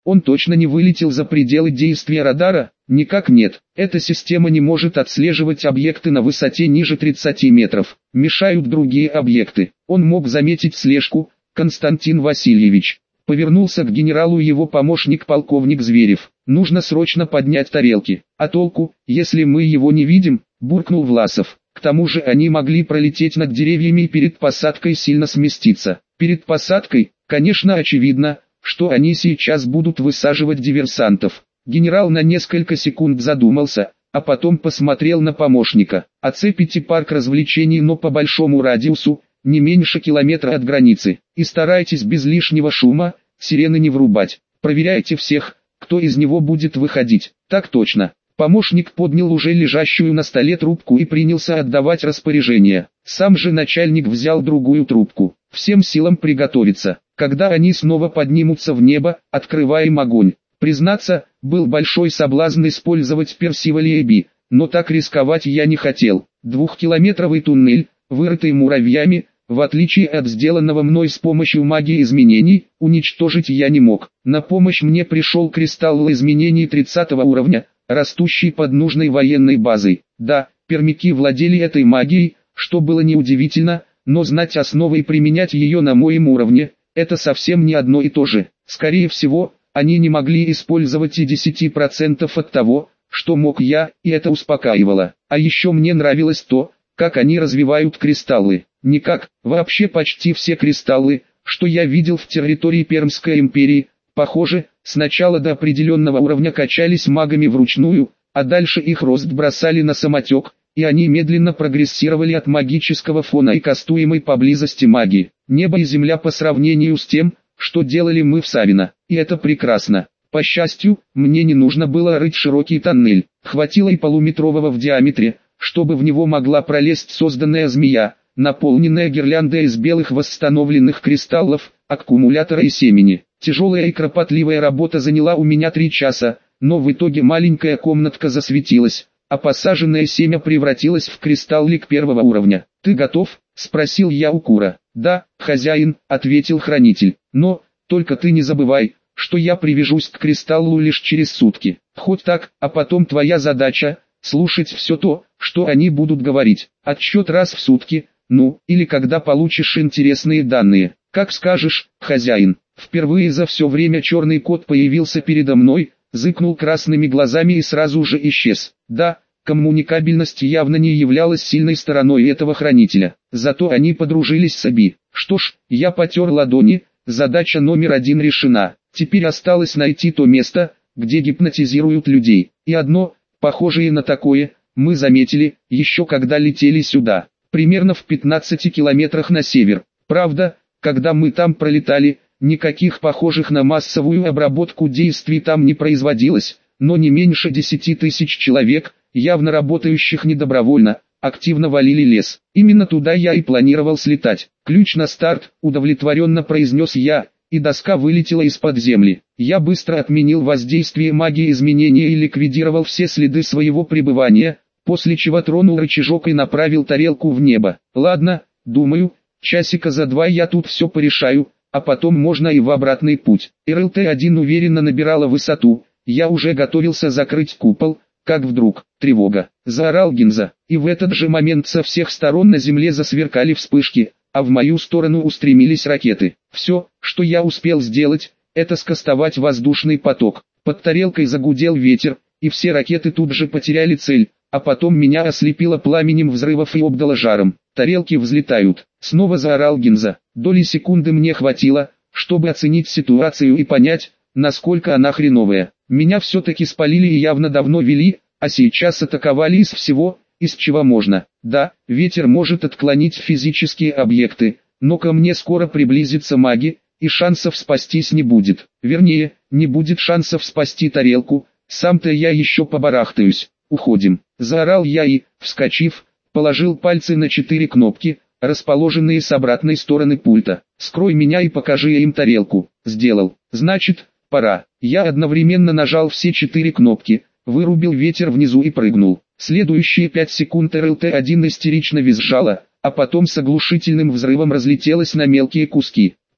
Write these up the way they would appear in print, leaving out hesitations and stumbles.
Он точно не вылетел за пределы действия радара? Никак нет. Эта система не может отслеживать объекты на высоте ниже 30 метров. Мешают другие объекты. Он мог заметить слежку. Константин Васильевич. Повернулся к генералу его помощник полковник Зверев. Нужно срочно поднять тарелки. А толку, если мы его не видим? Буркнул Власов. К тому же они могли пролететь над деревьями и перед посадкой сильно сместиться. Перед посадкой, конечно, очевидно, что они сейчас будут высаживать диверсантов. Генерал на несколько секунд задумался, а потом посмотрел на помощника. Оцепите парк развлечений, но по большому радиусу, не меньше километра от границы. И старайтесь без лишнего шума, сирены не врубать. Проверяйте всех, кто из него будет выходить. Так точно. Помощник поднял уже лежащую на столе трубку и принялся отдавать распоряжения. Сам же начальник взял другую трубку. Всем силам приготовиться. Когда они снова поднимутся в небо, открываем огонь. Признаться, был большой соблазн использовать Персиваль-Эби, но так рисковать я не хотел. 2-километровый туннель, вырытый муравьями, в отличие от сделанного мной с помощью магии изменений, уничтожить я не мог. На помощь мне пришел кристалл изменений 30 уровня, растущий под нужной военной базой. Да, пермяки владели этой магией, что было неудивительно, но знать основы и применять ее на моем уровне – это совсем не одно и то же. Скорее всего, они не могли использовать и 10% от того, что мог я, и это успокаивало. А еще мне нравилось то, как они развивают кристаллы. Никак, вообще почти все кристаллы, что я видел в территории Пермской империи, похоже, сначала до определенного уровня качались магами вручную, а дальше их рост бросали на самотек, и они медленно прогрессировали от магического фона и кастуемой поблизости магии. Небо и земля по сравнению с тем, что делали мы в Савино, и это прекрасно. По счастью, мне не нужно было рыть широкий тоннель, хватило и полуметрового в диаметре, чтобы в него могла пролезть созданная змея, наполненная гирляндой из белых восстановленных кристаллов, аккумулятора и семени. Тяжелая и кропотливая работа заняла у меня 3 часа, но в итоге маленькая комнатка засветилась, а посаженное семя превратилось в кристаллик 1-го уровня. «Ты готов?» – спросил я у Кура. «Да, хозяин», – ответил хранитель. «Но, только ты не забывай, что я привяжусь к кристаллу лишь через сутки. Хоть так, а потом твоя задача – слушать все то, что они будут говорить. Отсчет раз в сутки, ну, или когда получишь интересные данные. Как скажешь, хозяин». Впервые за все время черный кот появился передо мной, зыкнул красными глазами и сразу же исчез. Да, коммуникабельность явно не являлась сильной стороной этого хранителя. Зато они подружились с Аби. Что ж, я потер ладони, задача номер 1 решена. Теперь осталось найти то место, где гипнотизируют людей. И одно, похожее на такое, мы заметили, еще когда летели сюда. Примерно в 15 километрах на север. Правда, когда мы там пролетали, никаких похожих на массовую обработку действий там не производилось, но не меньше 10 тысяч человек, явно работающих недобровольно, активно валили лес. Именно туда я и планировал слетать. Ключ на старт, удовлетворенно произнес я, и доска вылетела из-под земли. Я быстро отменил воздействие магии изменения и ликвидировал все следы своего пребывания, после чего тронул рычажок и направил тарелку в небо. Ладно, думаю, часика за 2 я тут все порешаю, а потом можно и в обратный путь. РЛТ-1 уверенно набирала высоту, я уже готовился закрыть купол, как вдруг, тревога, заорал Гинза, и в этот же момент со всех сторон на земле засверкали вспышки, а в мою сторону устремились ракеты. Все, что я успел сделать, это скостовать воздушный поток. Под тарелкой загудел ветер, и все ракеты тут же потеряли цель, а потом меня ослепило пламенем взрывов и обдало жаром. Тарелки взлетают. Снова заорал Гинза. Доли секунды мне хватило, чтобы оценить ситуацию и понять, насколько она хреновая. Меня все-таки спалили и явно давно вели, а сейчас атаковали из всего, из чего можно. Да, ветер может отклонить физические объекты, но ко мне скоро приблизится маги, и шансов спастись не будет. Вернее, не будет шансов спасти тарелку, сам-то я еще побарахтаюсь. Уходим. Заорал я и, вскочив, положил пальцы на 4 кнопки, расположенные с обратной стороны пульта. «Скрой меня и покажи им тарелку». Сделал. Значит, пора. Я одновременно нажал все 4 кнопки, вырубил ветер внизу и прыгнул. Следующие 5 секунд РЛТ-1 истерично визжала, а потом с оглушительным взрывом разлетелась на мелкие куски.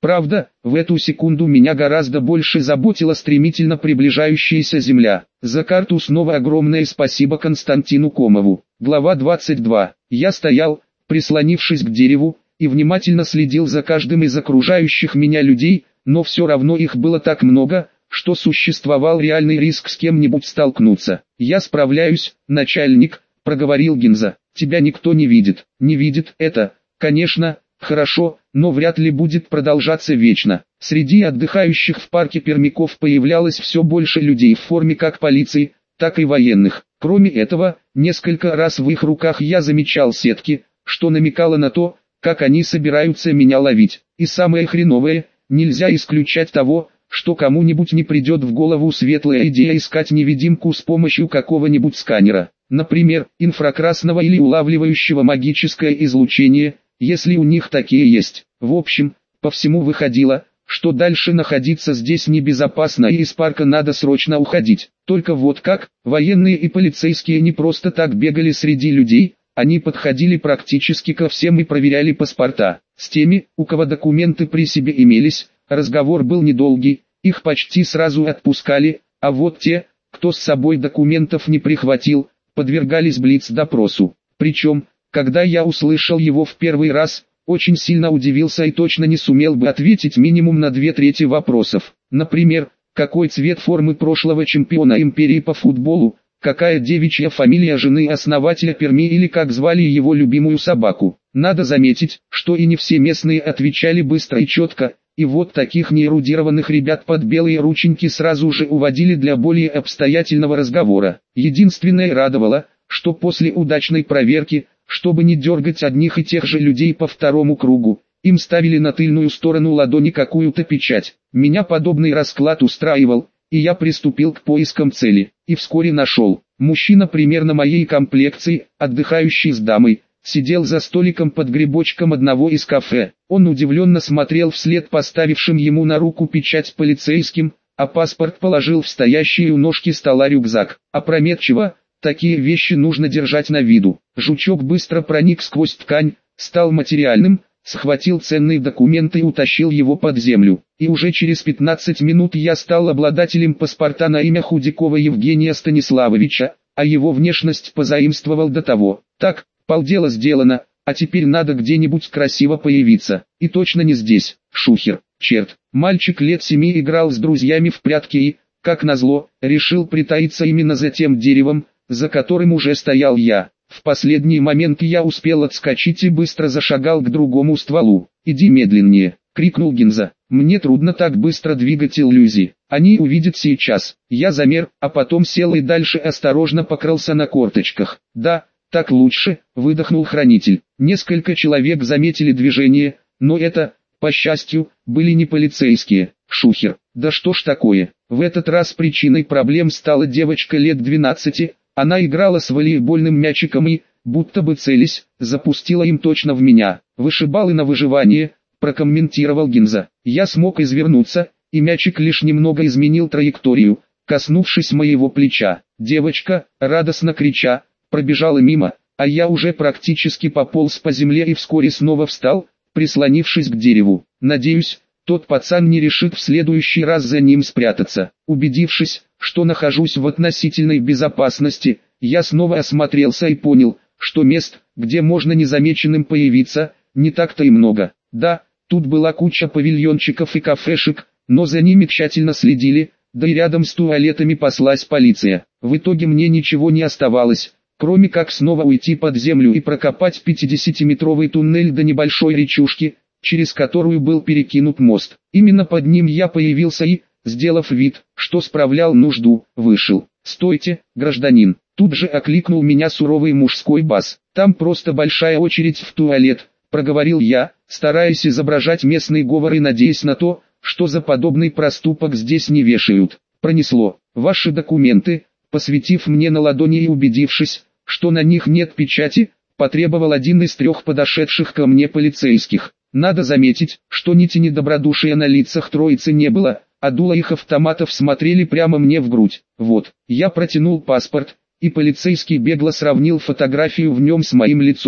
Правда, в эту секунду меня гораздо больше заботила стремительно приближающаяся земля. За карту снова огромное спасибо Константину Комову. Глава 22. Я стоял, прислонившись к дереву, и внимательно следил за каждым из окружающих меня людей, но все равно их было так много, что существовал реальный риск с кем-нибудь столкнуться. «Я справляюсь, начальник», — проговорил Гинза. «Тебя никто не видит». «Не видит, это, конечно, хорошо, но вряд ли будет продолжаться вечно». Среди отдыхающих в парке пермяков появлялось все больше людей в форме как полиции, так и военных. Кроме этого, несколько раз в их руках я замечал сетки, что намекало на то, как они собираются меня ловить. И самое хреновое, нельзя исключать того, что кому-нибудь не придет в голову светлая идея искать невидимку с помощью какого-нибудь сканера. Например, инфракрасного или улавливающего магическое излучение, если у них такие есть. В общем, по всему выходило, что дальше находиться здесь небезопасно и из парка надо срочно уходить. Только вот как, военные и полицейские не просто так бегали среди людей, они подходили практически ко всем и проверяли паспорта. С теми, у кого документы при себе имелись, разговор был недолгий, их почти сразу отпускали, а вот те, кто с собой документов не прихватил, подвергались блиц-допросу. Причем, когда я услышал его в первый раз, очень сильно удивился и точно не сумел бы ответить минимум на 2/3 вопросов. Например, какой цвет формы прошлого чемпиона империи по футболу, какая девичья фамилия жены основателя Перми или как звали его любимую собаку. Надо заметить, что и не все местные отвечали быстро и четко, и вот таких неэрудированных ребят под белые рученьки сразу же уводили для более обстоятельного разговора. Единственное радовало, что после удачной проверки, чтобы не дергать одних и тех же людей по второму кругу, им ставили на тыльную сторону ладони какую-то печать. Меня подобный расклад устраивал, и я приступил к поискам цели, и вскоре нашел. Мужчина примерно моей комплекции, отдыхающий с дамой, сидел за столиком под грибочком одного из кафе. Он удивленно смотрел вслед поставившим ему на руку печать полицейским, а паспорт положил в стоящий у ножки стола рюкзак. Опрометчиво, такие вещи нужно держать на виду. Жучок быстро проник сквозь ткань, стал материальным, схватил ценные документы и утащил его под землю. И уже через 15 минут я стал обладателем паспорта на имя Худякова Евгения Станиславовича, а его внешность позаимствовал до того. Так, полдела сделано, а теперь надо где-нибудь красиво появиться. И точно не здесь. Шухер, черт. Мальчик лет 7 играл с друзьями в прятки и, как назло, решил притаиться именно за тем деревом, за которым уже стоял я. В последний момент я успел отскочить и быстро зашагал к другому стволу. «Иди медленнее», — крикнул Гинза. «Мне трудно так быстро двигать иллюзии. Они увидят сейчас». Я замер, а потом сел и дальше осторожно покрылся на корточках. «Да, так лучше», — выдохнул хранитель. Несколько человек заметили движение, но это, по счастью, были не полицейские. Шухер, да что ж такое? В этот раз причиной проблем стала девочка лет 12, она играла с волейбольным мячиком и, будто бы целясь, запустила им точно в меня. «Вышибалы на выживание», — прокомментировал Гинза. Я смог извернуться, и мячик лишь немного изменил траекторию, коснувшись моего плеча. Девочка, радостно крича, пробежала мимо, а я уже практически пополз по земле и вскоре снова встал, прислонившись к дереву. Надеюсь, тот пацан не решит в следующий раз за ним спрятаться. Убедившись, что нахожусь в относительной безопасности, я снова осмотрелся и понял, что мест, где можно незамеченным появиться, не так-то и много. Да, тут была куча павильончиков и кафешек, но за ними тщательно следили, да и рядом с туалетами паслась полиция. В итоге мне ничего не оставалось, кроме как снова уйти под землю и прокопать 50-метровый туннель до небольшой речушки, через которую был перекинут мост. Именно под ним я появился и, сделав вид, что справлял нужду, вышел. «Стойте, гражданин!» Тут же окликнул меня суровый мужской бас. «Там просто большая очередь в туалет», — проговорил я, стараясь изображать местный говор и надеясь на то, что за подобный проступок здесь не вешают. Пронесло. «Ваши документы», посветив мне на ладони и убедившись, что на них нет печати, потребовал один из 3 подошедших ко мне полицейских. Надо заметить, что ни тени добродушия на лицах троицы не было, а дула их автоматов смотрели прямо мне в грудь. Вот, я протянул паспорт, и полицейский бегло сравнил фотографию в нем с моим лицом.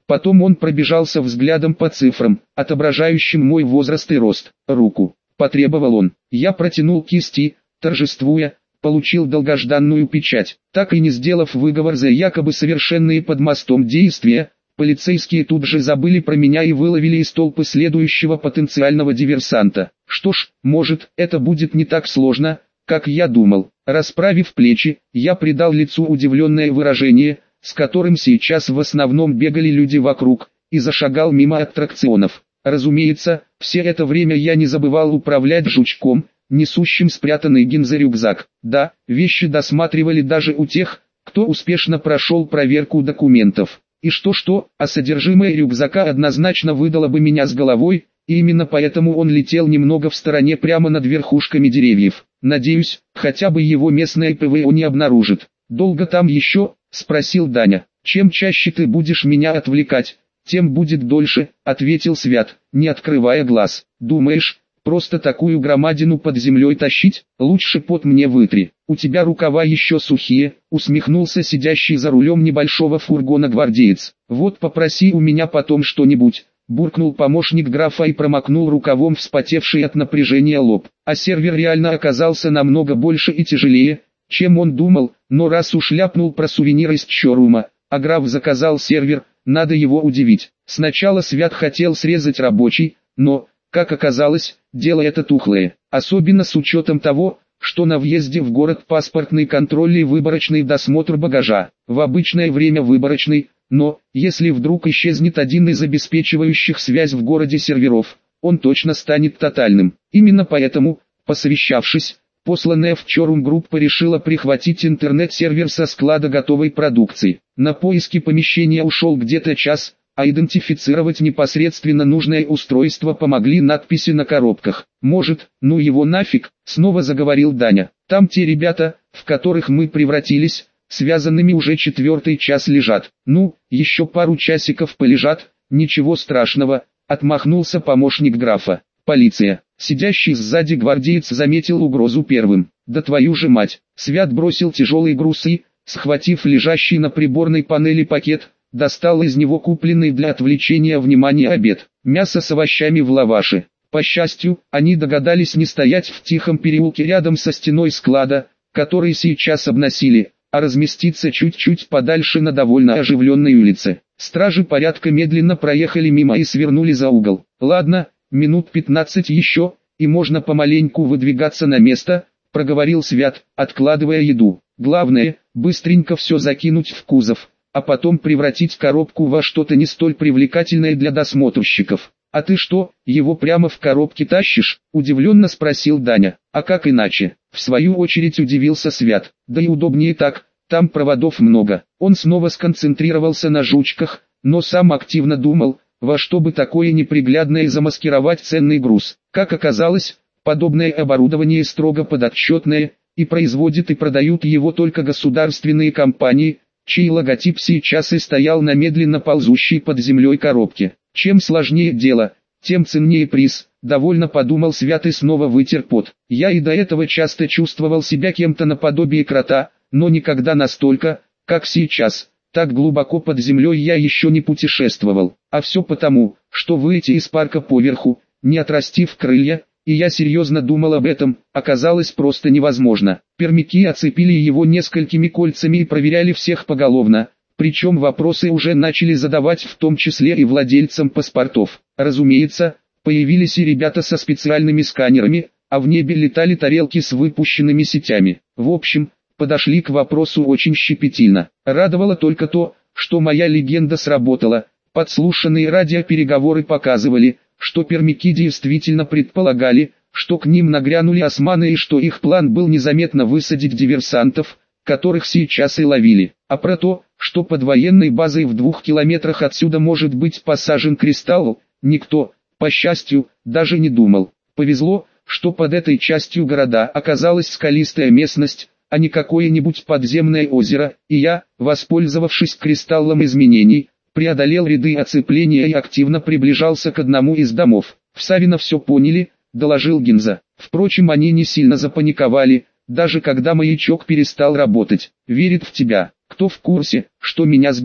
Потом он пробежался взглядом по цифрам, отображающим мой возраст и рост. «Руку», — потребовал он. Я протянул кисти, торжествуя, получил долгожданную печать. Так и не сделав выговор за якобы совершенные под мостом действия, полицейские тут же забыли про меня и выловили из толпы следующего потенциального диверсанта. Что ж, может, это будет не так сложно, как я думал. Расправив плечи, я придал лицу удивленное выражение, с которым сейчас в основном бегали люди вокруг, и зашагал мимо аттракционов. Разумеется, все это время я не забывал управлять жучком, несущим спрятанный гинза-рюкзак. Да, вещи досматривали даже у тех, кто успешно прошел проверку документов. И что-что, а содержимое рюкзака однозначно выдало бы меня с головой, и именно поэтому он летел немного в стороне прямо над верхушками деревьев. Надеюсь, хотя бы его местное ПВО не обнаружит. «Долго там еще?» — спросил Даня. «Чем чаще ты будешь меня отвлекать, тем будет дольше», — ответил Свят, не открывая глаз. «Думаешь, просто такую громадину под землей тащить? Лучше пот мне вытри. У тебя рукава еще сухие», — усмехнулся сидящий за рулем небольшого фургона гвардеец. «Вот попроси у меня потом что-нибудь», — буркнул помощник графа и промокнул рукавом вспотевший от напряжения лоб. А сервер реально оказался намного больше и тяжелее, чем он думал, но раз уж ляпнул про сувенир из шоурума, а граф заказал сервер, надо его удивить. Сначала Свят хотел срезать рабочий, но, как оказалось, дело это тухлое, особенно с учетом того, что на въезде в город паспортный контроль и выборочный досмотр багажа. В обычное время выборочный, но, если вдруг исчезнет один из обеспечивающих связь в городе серверов, он точно станет тотальным. Именно поэтому, посовещавшись, посланная в шоурум группа решила прихватить интернет-сервер со склада готовой продукции. На поиски помещения ушел где-то час, а идентифицировать непосредственно нужное устройство помогли надписи на коробках. «Может, ну его нафиг», — снова заговорил Даня. «Там те ребята, в которых мы превратились, связанными уже 4-й час лежат. Ну, еще пару часиков полежат, ничего страшного», — отмахнулся помощник графа. «Полиция». Сидящий сзади гвардеец заметил угрозу первым. «Да твою же мать!» Свят бросил тяжелый груз и, схватив лежащий на приборной панели пакет, достал из него купленный для отвлечения внимания обед. Мясо с овощами в лаваше. По счастью, они догадались не стоять в тихом переулке рядом со стеной склада, который сейчас обносили, а разместиться чуть-чуть подальше на довольно оживленной улице. Стражи порядка медленно проехали мимо и свернули за угол. «Ладно, минут 15 еще, и можно помаленьку выдвигаться на место», — проговорил Свят, откладывая еду. «Главное, быстренько все закинуть в кузов, а потом превратить коробку во что-то не столь привлекательное для досмотрщиков». «А ты что, его прямо в коробке тащишь?» — удивленно спросил Даня. «А как иначе?» — в свою очередь удивился Свят. «Да и удобнее так, там проводов много». Он снова сконцентрировался на жучках, но сам активно думал, во что бы такое неприглядное замаскировать ценный груз. Как оказалось, подобное оборудование строго подотчетное, и производят и продают его только государственные компании, чей логотип сейчас и стоял на медленно ползущей под землей коробке. Чем сложнее дело, тем ценнее приз, довольно подумал Свят и снова вытер пот. Я и до этого часто чувствовал себя кем-то наподобие крота, но никогда настолько, как сейчас. Так глубоко под землей я еще не путешествовал, а все потому, что выйти из парка поверху, не отрастив крылья, и я серьезно думал об этом, оказалось просто невозможно. Пермяки оцепили его несколькими кольцами и проверяли всех поголовно, причем вопросы уже начали задавать в том числе и владельцам паспортов. Разумеется, появились и ребята со специальными сканерами, а в небе летали тарелки с выпущенными сетями. В общем, подошли к вопросу очень щепетильно. Радовало только то, что моя легенда сработала. Подслушанные радиопереговоры показывали, что пермяки действительно предполагали, что к ним нагрянули османы и что их план был незаметно высадить диверсантов, которых сейчас и ловили. А про то, что под военной базой в 2 километрах отсюда может быть посажен кристалл, никто, по счастью, даже не думал. Повезло, что под этой частью города оказалась скалистая местность, а не какое-нибудь подземное озеро, и я, воспользовавшись кристаллом изменений, преодолел ряды оцепления и активно приближался к одному из домов. «В Савино все поняли», — доложил Гинза. Впрочем, они не сильно запаниковали, даже когда маячок перестал работать. «Верит в тебя. Кто в курсе, что меня сбили?»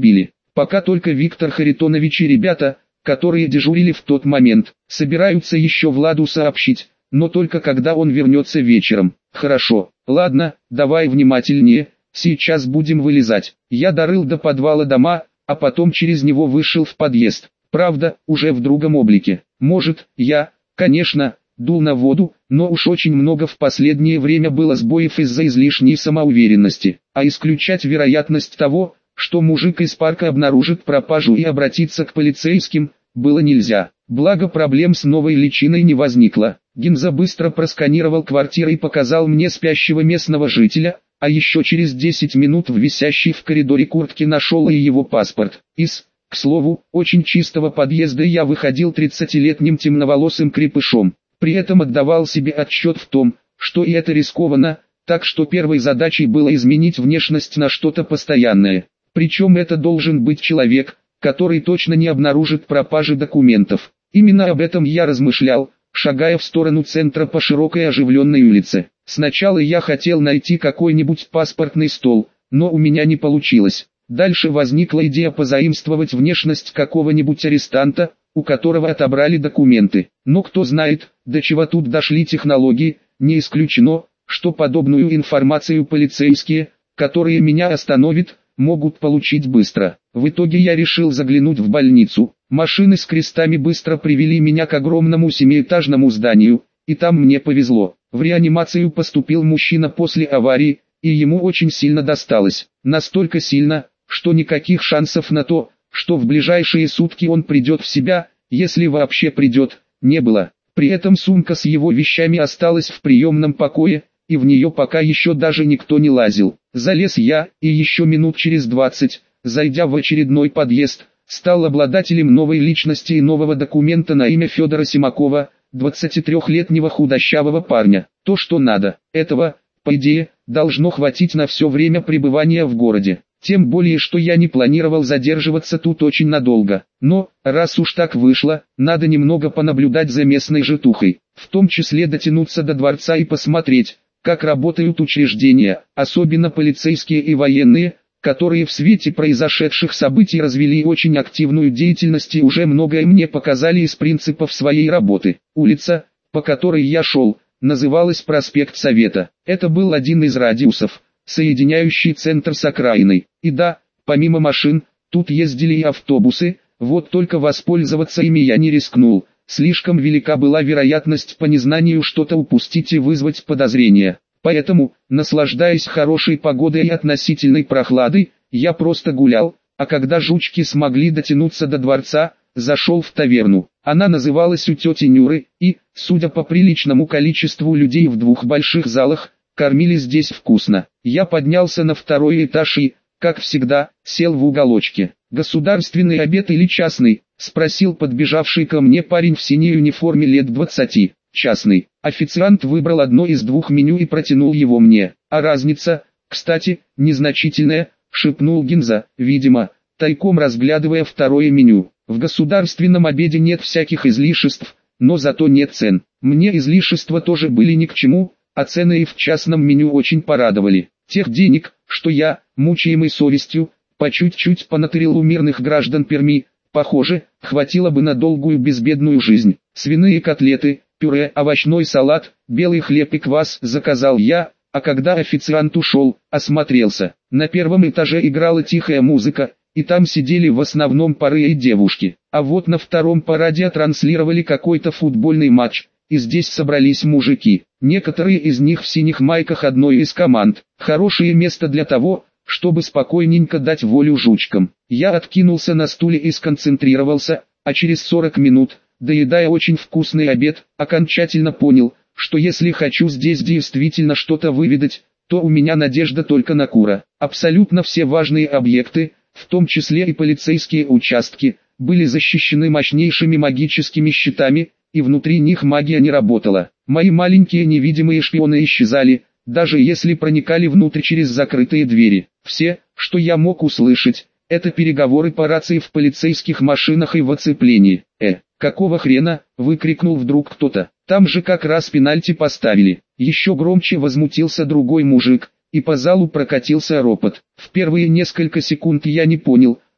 Пока только Виктор Харитонович и ребята, которые дежурили в тот момент, собираются еще Владу сообщить, но только когда он вернется вечером. Хорошо, ладно, давай внимательнее, сейчас будем вылезать. Я дорыл до подвала дома, а потом через него вышел в подъезд. Правда, уже в другом облике. Может, я, конечно, дул на воду, но уж очень много в последнее время было сбоев из-за излишней самоуверенности. А исключать вероятность того, что мужик из парка обнаружит пропажу и обратится к полицейским, было нельзя. Благо проблем с новой личиной не возникло. Гинза быстро просканировал квартиру и показал мне спящего местного жителя, а еще через 10 минут в висящей в коридоре куртке нашел и его паспорт. К слову, очень чистого подъезда я выходил 30-летним темноволосым крепышом. При этом отдавал себе отчет в том, что и это рискованно, так что первой задачей было изменить внешность на что-то постоянное. Причем это должен быть человек, который точно не обнаружит пропажи документов. Именно об этом я размышлял, шагая в сторону центра по широкой оживленной улице. Сначала я хотел найти какой-нибудь паспортный стол, но у меня не получилось. Дальше возникла идея позаимствовать внешность какого-нибудь арестанта, у которого отобрали документы. Но кто знает, до чего тут дошли технологии, не исключено, что подобную информацию полицейские, которые меня остановят, могут получить быстро. В итоге я решил заглянуть в больницу. Машины с крестами быстро привели меня к огромному 7-этажному зданию, и там мне повезло. В реанимацию поступил мужчина после аварии, и ему очень сильно досталось. Настолько сильно, что никаких шансов на то, что в ближайшие сутки он придет в себя, если вообще придет, не было. При этом сумка с его вещами осталась в приемном покое, и в нее пока еще даже никто не лазил. Залез я, и еще минут через 20, зайдя в очередной подъезд, стал обладателем новой личности и нового документа на имя Федора Симакова, 23-летнего худощавого парня. То, что надо. Этого, по идее, должно хватить на все время пребывания в городе. Тем более, что я не планировал задерживаться тут очень надолго. Но, раз уж так вышло, надо немного понаблюдать за местной житухой. В том числе дотянуться до дворца и посмотреть, как работают учреждения, особенно полицейские и военные, которые в свете произошедших событий развели очень активную деятельность и уже многое мне показали из принципов своей работы. Улица, по которой я шел, называлась Проспект Совета. Это был один из радиусов, соединяющий центр с окраиной. И да, помимо машин, тут ездили и автобусы, вот только воспользоваться ими я не рискнул. Слишком велика была вероятность по незнанию что-то упустить и вызвать подозрения. Поэтому, наслаждаясь хорошей погодой и относительной прохладой, я просто гулял, а когда жучки смогли дотянуться до дворца, зашел в таверну. Она называлась у тети Нюры, и, судя по приличному количеству людей в двух больших залах, кормили здесь вкусно. Я поднялся на второй этаж и, как всегда, сел в уголочке. «Государственный обед или частный?» — спросил подбежавший ко мне парень в синей униформе лет 20. «Частный». Официант выбрал одно из двух меню и протянул его мне. «А разница, кстати, незначительная», — шепнул Гинза, видимо, тайком разглядывая второе меню. «В государственном обеде нет всяких излишеств, но зато нет цен. Мне излишества тоже были ни к чему, а цены и в частном меню очень порадовали. Тех денег, что я, мучаемый совестью, по чуть-чуть понатырил у мирных граждан Перми, похоже, хватило бы на долгую безбедную жизнь. Свиные котлеты, пюре, овощной салат, белый хлеб и квас заказал я, а когда официант ушел, осмотрелся. На первом этаже играла тихая музыка, и там сидели в основном пары и девушки. А вот на втором по радио транслировали какой-то футбольный матч, и здесь собрались мужики. Некоторые из них в синих майках одной из команд. Хорошее место для того, чтобы спокойненько дать волю жучкам. Я откинулся на стуле и сконцентрировался, а через 40 минут, доедая очень вкусный обед, окончательно понял, что если хочу здесь действительно что-то выведать, то у меня надежда только на Кура. Абсолютно все важные объекты, в том числе и полицейские участки, были защищены мощнейшими магическими щитами, и внутри них магия не работала. Мои маленькие невидимые шпионы исчезали, даже если проникали внутрь через закрытые двери. Все, что я мог услышать, это переговоры по рации в полицейских машинах и в оцеплении. Какого хрена?» — выкрикнул вдруг кто-то. «Там же как раз пенальти поставили». Еще громче возмутился другой мужик, и по залу прокатился ропот. В первые несколько секунд я не понял,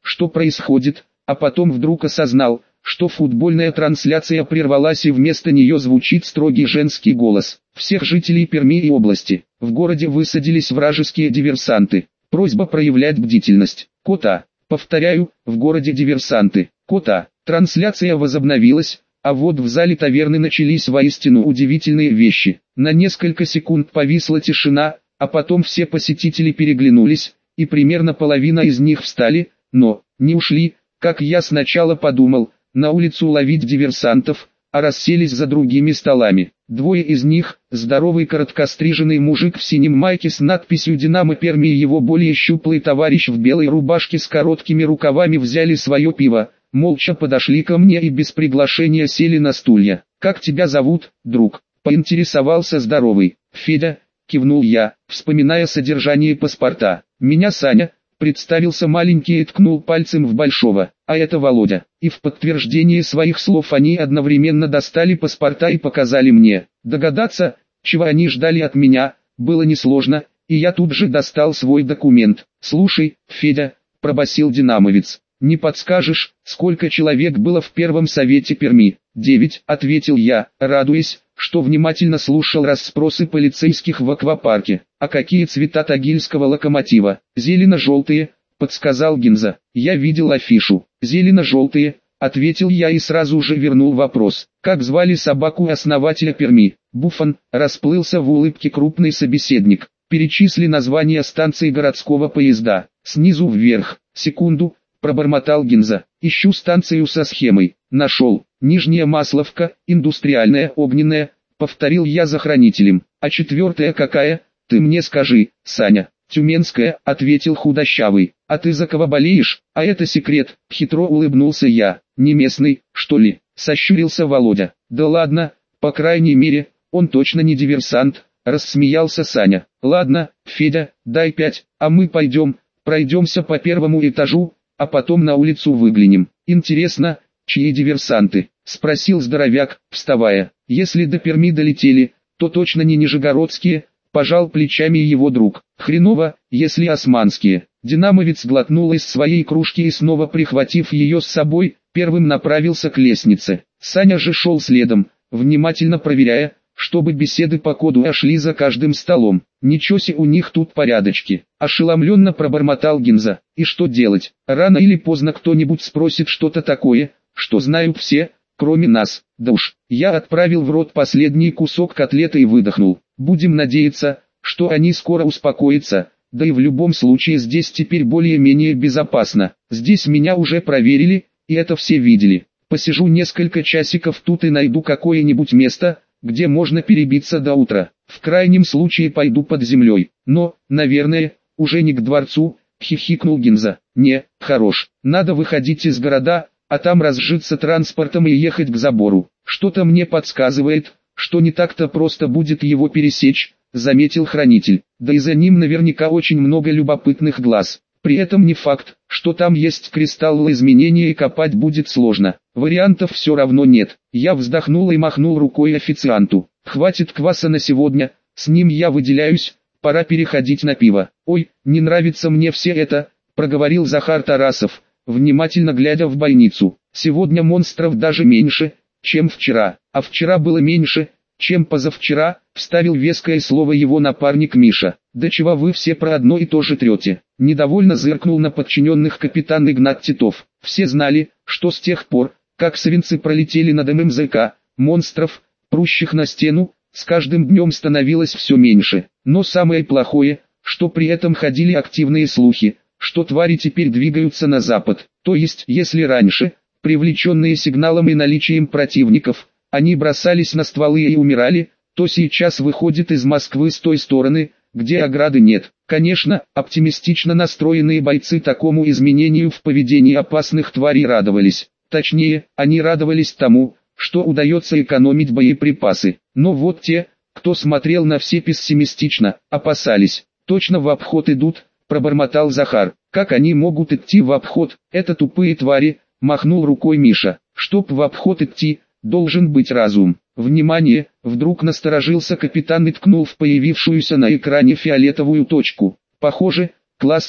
что происходит, а потом вдруг осознал, что футбольная трансляция прервалась и вместо нее звучит строгий женский голос. Всех жителей Перми и области. В городе высадились вражеские диверсанты. Просьба проявлять бдительность. Кота. Повторяю, в городе диверсанты. Кота. Трансляция возобновилась, а вот в зале таверны начались воистину удивительные вещи. На несколько секунд повисла тишина, а потом все посетители переглянулись, и примерно половина из них встали, но не ушли, как я сначала подумал, на улицу ловить диверсантов, а расселись за другими столами. Двое из них, здоровый короткостриженный мужик в синем майке с надписью «Динамо Перми» и его более щуплый товарищ в белой рубашке с короткими рукавами взяли свое пиво, молча подошли ко мне и без приглашения сели на стулья. «Как тебя зовут, друг?» — поинтересовался здоровый. «Федя», — кивнул я, вспоминая содержание паспорта. «Меня Саня», — представился маленький и ткнул пальцем в большого. «А это Володя». И в подтверждение своих слов они одновременно достали паспорта и показали мне. Догадаться, чего они ждали от меня, было несложно, и я тут же достал свой документ. «Слушай, Федя», — пробасил динамовец, — «не подскажешь, сколько человек было в первом совете Перми?» «9», — ответил я, радуясь, что внимательно слушал расспросы полицейских в аквапарке. «А какие цвета тагильского локомотива?» «Зелено-желтые», — подсказал Гинза. «Я видел афишу». «Зелено-желтые», — ответил я и сразу же вернул вопрос. «Как звали собаку основателя Перми?» «Буфон», — расплылся в улыбке крупный собеседник. «Перечисли названия станций городского поезда. Снизу вверх». «Секунду», — пробормотал Гинза. «Ищу станцию со схемой». «Нашел. Нижняя Масловка, индустриальная, огненная», — повторил я за хранителем. «А четвертая какая? Ты мне скажи, Саня». «Тюменская», — ответил худощавый. «А ты за кого болеешь?» «А это секрет», — хитро улыбнулся я. «Не местный, что ли?» — сощурился Володя. «Да ладно, по крайней мере, он точно не диверсант», — рассмеялся Саня. «Ладно, Федя, дай 5, а мы пройдемся по первому этажу, а потом на улицу выглянем. Интересно, чьи диверсанты?» — спросил здоровяк, вставая. «Если до Перми долетели, то точно не нижегородские», — пожал плечами его друг. «Хреново, если османские». Динамовец глотнул из своей кружки и снова прихватив ее с собой, первым направился к лестнице. Саня же шел следом, внимательно проверяя, чтобы беседы по коду шли за каждым столом. «Ничего себе у них тут порядочки», — ошеломленно пробормотал Гинза. «И что делать? Рано или поздно кто-нибудь спросит что-то такое, что знают все, кроме нас». Да уж, я отправил в рот последний кусок котлеты и выдохнул. «Будем надеяться, что они скоро успокоятся, да и в любом случае здесь теперь более-менее безопасно. Здесь меня уже проверили, и это все видели. Посижу несколько часиков тут и найду какое-нибудь место, где можно перебиться до утра. В крайнем случае пойду под землей. Но, наверное, уже не к дворцу», — хихикнул Гинза. «Не, хорош. Надо выходить из города, а там разжиться транспортом и ехать к забору. Что-то мне подсказывает, что не так-то просто будет его пересечь», — заметил хранитель. «Да и за ним наверняка очень много любопытных глаз. При этом не факт, что там есть кристаллы изменения и копать будет сложно. Вариантов все равно нет». Я вздохнул и махнул рукой официанту. «Хватит кваса на сегодня, с ним я выделяюсь, пора переходить на пиво». «Ой, не нравится мне все это», — проговорил Захар Тарасов, внимательно глядя в бойницу. «Сегодня монстров даже меньше, чем вчера, а вчера было меньше, чем позавчера», — вставил веское слово его напарник Миша. «Да чего вы все про одно и то же трете?» Недовольно зыркнул на подчиненных капитан Игнат Титов. Все знали, что с тех пор, как свинцы пролетели над ММЗК, монстров, прущих на стену, с каждым днем становилось все меньше. Но самое плохое, что при этом ходили активные слухи, что твари теперь двигаются на запад. То есть, если раньше, привлеченные сигналом и наличием противников, они бросались на стволы и умирали, то сейчас выходит из Москвы с той стороны, где ограды нет. Конечно, оптимистично настроенные бойцы такому изменению в поведении опасных тварей радовались. Точнее, они радовались тому, что удается экономить боеприпасы. Но вот те, кто смотрел на все пессимистично, опасались. «Точно в обход идут», — пробормотал Захар. «Как они могут идти в обход? Это тупые твари», — махнул рукой Миша. «Чтоб в обход идти, должен быть разум». «Внимание!» — вдруг насторожился капитан и ткнул в появившуюся на экране фиолетовую точку. «Похоже, класс А.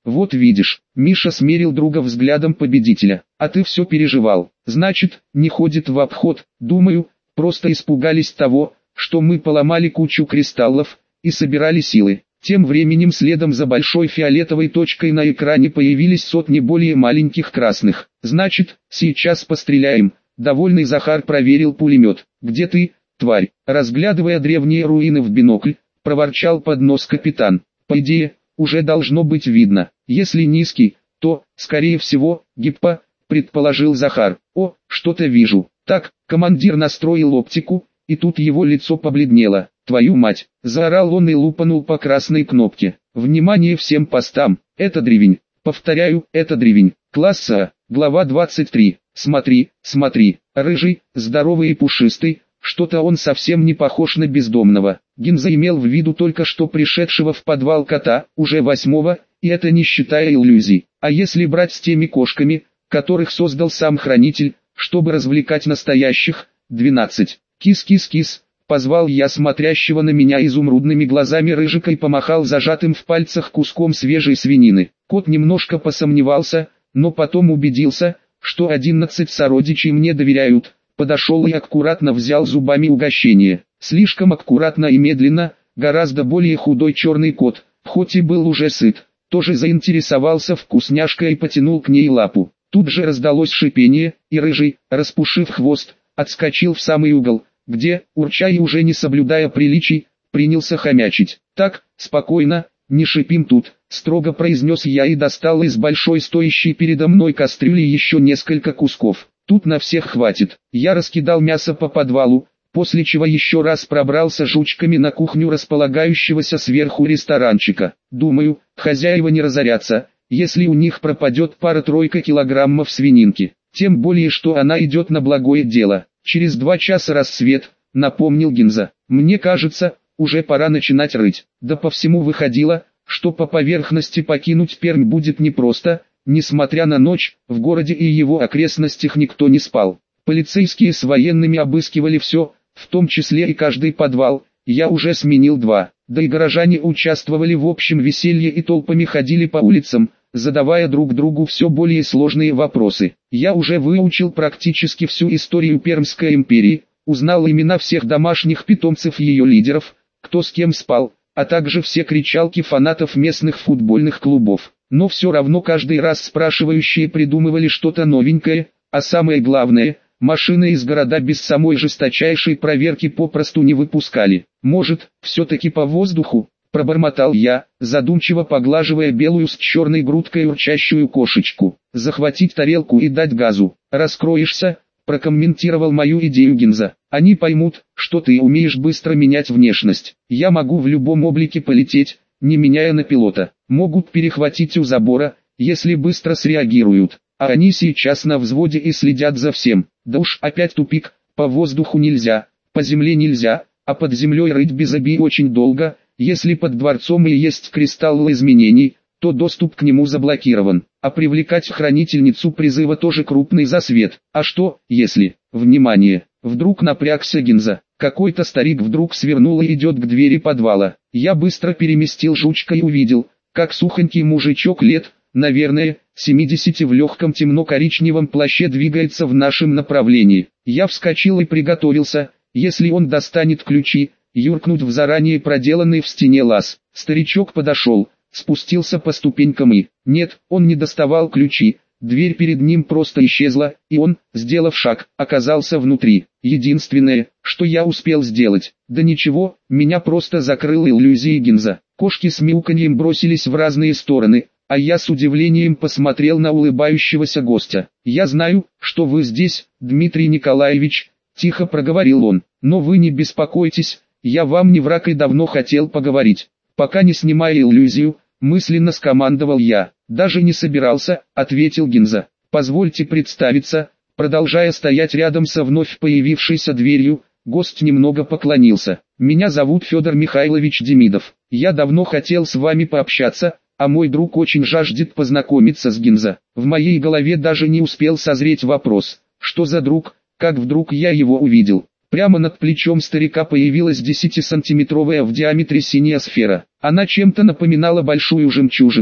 Вот видишь, Миша смерил друга взглядом победителя. А ты все переживал. Значит, не ходит в обход. Думаю, просто испугались того, что мы поломали кучу кристаллов и собирали силы. Тем временем следом за большой фиолетовой точкой на экране появились сотни более маленьких красных. Значит, сейчас постреляем. Довольный Захар проверил пулемет. Где ты, тварь? Разглядывая древние руины в бинокль, проворчал под нос капитан. По идее, уже должно быть видно. Если низкий, то, скорее всего, гиппа, предположил Захар. О, что-то вижу. Так, командир настроил оптику, и тут его лицо побледнело. «Твою мать!» – заорал он и лупанул по красной кнопке. «Внимание всем постам! Это древень! Повторяю, это древень! Класса А, глава 23. Смотри, смотри, рыжий, здоровый и пушистый, что-то он совсем не похож на бездомного». Гинза имел в виду только что пришедшего в подвал кота, уже 8-го, и это не считая иллюзий. А если брать с теми кошками, которых создал сам хранитель, чтобы развлекать настоящих, 12. «Кис-кис-кис», позвал я смотрящего на меня изумрудными глазами рыжика и помахал зажатым в пальцах куском свежей свинины. Кот немножко посомневался, но потом убедился, что 11 сородичей мне доверяют, подошел и аккуратно взял зубами угощение. Слишком аккуратно и медленно, гораздо более худой черный кот, хоть и был уже сыт, тоже заинтересовался вкусняшкой и потянул к ней лапу. Тут же раздалось шипение, и рыжий, распушив хвост, отскочил в самый угол, где, урча и уже не соблюдая приличий, принялся хомячить. «Так, спокойно, не шипим тут», — строго произнес я и достал из большой стоящей передо мной кастрюли еще несколько кусков. «Тут на всех хватит». Я раскидал мясо по подвалу, после чего еще раз пробрался жучками на кухню располагающегося сверху ресторанчика. Думаю, хозяева не разорятся, если у них пропадет пара-тройка килограммов свининки. Тем более, что она идет на благое дело. Через 2 часа рассвет, напомнил Гинза. Мне кажется, уже пора начинать рыть. Да по всему выходило, что по поверхности покинуть Пермь будет непросто. Несмотря на ночь, в городе и его окрестностях никто не спал. Полицейские с военными обыскивали все, в том числе и каждый подвал. Я уже сменил 2. Да и горожане участвовали в общем веселье и толпами ходили по улицам, задавая друг другу все более сложные вопросы. Я уже выучил практически всю историю Пермской империи, узнал имена всех домашних питомцев ее лидеров, кто с кем спал, а также все кричалки фанатов местных футбольных клубов. Но все равно каждый раз спрашивающие придумывали что-то новенькое, а самое главное, машины из города без самой жесточайшей проверки попросту не выпускали. Может, все-таки по воздуху? Пробормотал я, задумчиво поглаживая белую с черной грудкой урчащую кошечку. «Захватить тарелку и дать газу. Раскроешься?» – прокомментировал мою идею Гинза. «Они поймут, что ты умеешь быстро менять внешность. Я могу в любом облике полететь, не меняя на пилота. Могут перехватить у забора, если быстро среагируют. А они сейчас на взводе и следят за всем. Да уж опять тупик, по воздуху нельзя, по земле нельзя, а под землей рыть без обид очень долго». Если под дворцом и есть кристалл изменений, то доступ к нему заблокирован, а привлекать хранительницу призыва тоже крупный засвет. А что, если, внимание, вдруг напрягся Гинза, какой-то старик вдруг свернул и идет к двери подвала. Я быстро переместил жучка и увидел, как сухонький мужичок лет, наверное, 70 в легком темно-коричневом плаще двигается в нашем направлении. Я вскочил и приготовился, если он достанет ключи, юркнуть в заранее проделанный в стене лаз. Старичок подошел, спустился по ступенькам и... Нет, он не доставал ключи, дверь перед ним просто исчезла, и он, сделав шаг, оказался внутри. Единственное, что я успел сделать, да ничего, меня просто закрыла иллюзия Гинза. Кошки с мяуканьем бросились в разные стороны, а я с удивлением посмотрел на улыбающегося гостя. «Я знаю, что вы здесь, Дмитрий Николаевич», — тихо проговорил он, — «но вы не беспокойтесь, я вам не враг и давно хотел поговорить». «Пока не снимая иллюзию», мысленно скомандовал я. «Даже не собирался», ответил Гинза. «Позвольте представиться». Продолжая стоять рядом со вновь появившейся дверью, гость немного поклонился. «Меня зовут Федор Михайлович Демидов. Я давно хотел с вами пообщаться, а мой друг очень жаждет познакомиться с Гинза». В моей голове даже не успел созреть вопрос, что за друг, как вдруг я его увидел. Прямо над плечом старика появилась 10-сантиметровая в диаметре синяя сфера. Она чем-то напоминала большую жемчужину,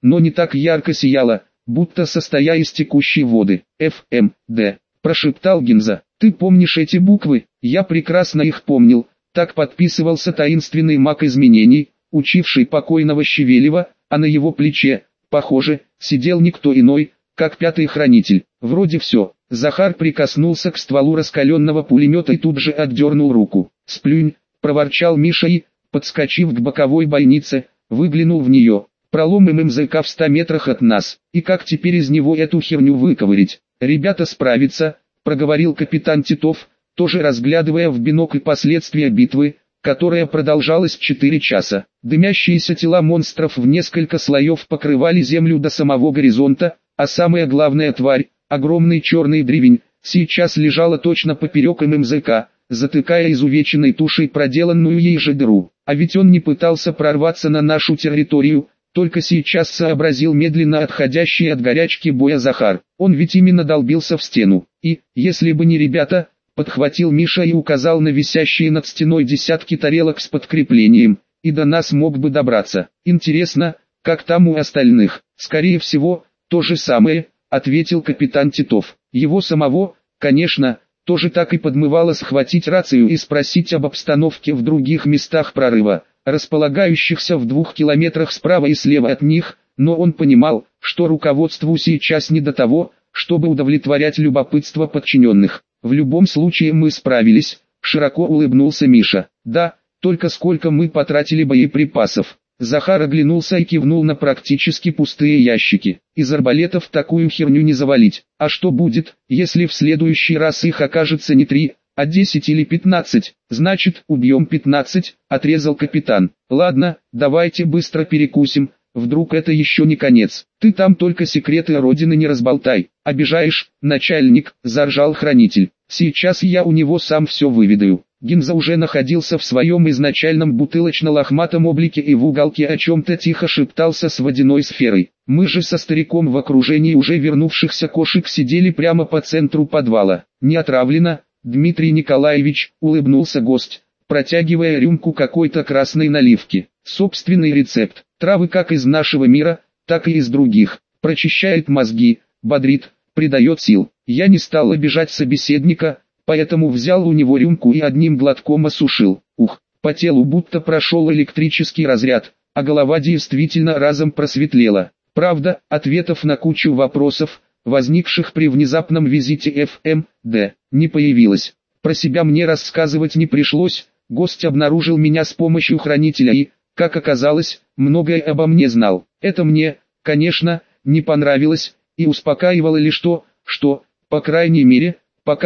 но не так ярко сияла, будто состоя из текущей воды. ФМД, прошептал Гинза. Ты помнишь эти буквы? Я прекрасно их помнил. Так подписывался таинственный маг изменений, учивший покойного Щавелева, а на его плече, похоже, сидел никто иной, как пятый хранитель. Вроде все. Захар прикоснулся к стволу раскаленного пулемета и тут же отдернул руку. «Сплюнь», — проворчал Миша и, подскочив к боковой бойнице, выглянул в нее. «Пролом ММЗК в 100 метрах от нас, и как теперь из него эту херню выковырять?» «Ребята справятся», — проговорил капитан Титов, тоже разглядывая в бинокль последствия битвы, которая продолжалась 4 часа. Дымящиеся тела монстров в несколько слоев покрывали землю до самого горизонта, а самая главная тварь, огромный черный древень, сейчас лежала точно поперек ММЗК, затыкая изувеченной тушей проделанную ей же дыру. А ведь он не пытался прорваться на нашу территорию, только сейчас сообразил медленно отходящий от горячки боя Захар. Он ведь именно долбился в стену. И, если бы не ребята, подхватил Миша и указал на висящие над стеной десятки тарелок с подкреплением, и до нас мог бы добраться. Интересно, как там у остальных? Скорее всего, то же самое, ответил капитан Титов. Его самого, конечно, тоже так и подмывало схватить рацию и спросить об обстановке в других местах прорыва, располагающихся в 2 километрах справа и слева от них, но он понимал, что руководству сейчас не до того, чтобы удовлетворять любопытство подчиненных. В любом случае мы справились, широко улыбнулся Миша. Да, только сколько мы потратили боеприпасов. Захар оглянулся и кивнул на практически пустые ящики. Из арбалетов такую херню не завалить. А что будет, если в следующий раз их окажется не 3, а 10 или 15? Значит, убьем 15, отрезал капитан. Ладно, давайте быстро перекусим. Вдруг это еще не конец. Ты там только секреты Родины не разболтай. Обижаешь, начальник, заржал хранитель. Сейчас я у него сам все выведаю. Гинза уже находился в своем изначальном бутылочно-лохматом облике и в уголке о чем-то тихо шептался с водяной сферой. Мы же со стариком в окружении уже вернувшихся кошек сидели прямо по центру подвала. Не отравлено, Дмитрий Николаевич, улыбнулся гость, протягивая рюмку какой-то красной наливки. Собственный рецепт. Травы как из нашего мира, так и из других. Прочищает мозги, бодрит, придает сил. Я не стал обижать собеседника, поэтому взял у него рюмку и одним глотком осушил. Ух, по телу будто прошел электрический разряд, а голова действительно разом просветлела. Правда, ответов на кучу вопросов, возникших при внезапном визите ФМД, не появилось. Про себя мне рассказывать не пришлось, гость обнаружил меня с помощью хранителя и, как оказалось, многое обо мне знал. Это мне, конечно, не понравилось, и успокаивало лишь то, что, по крайней мере, пока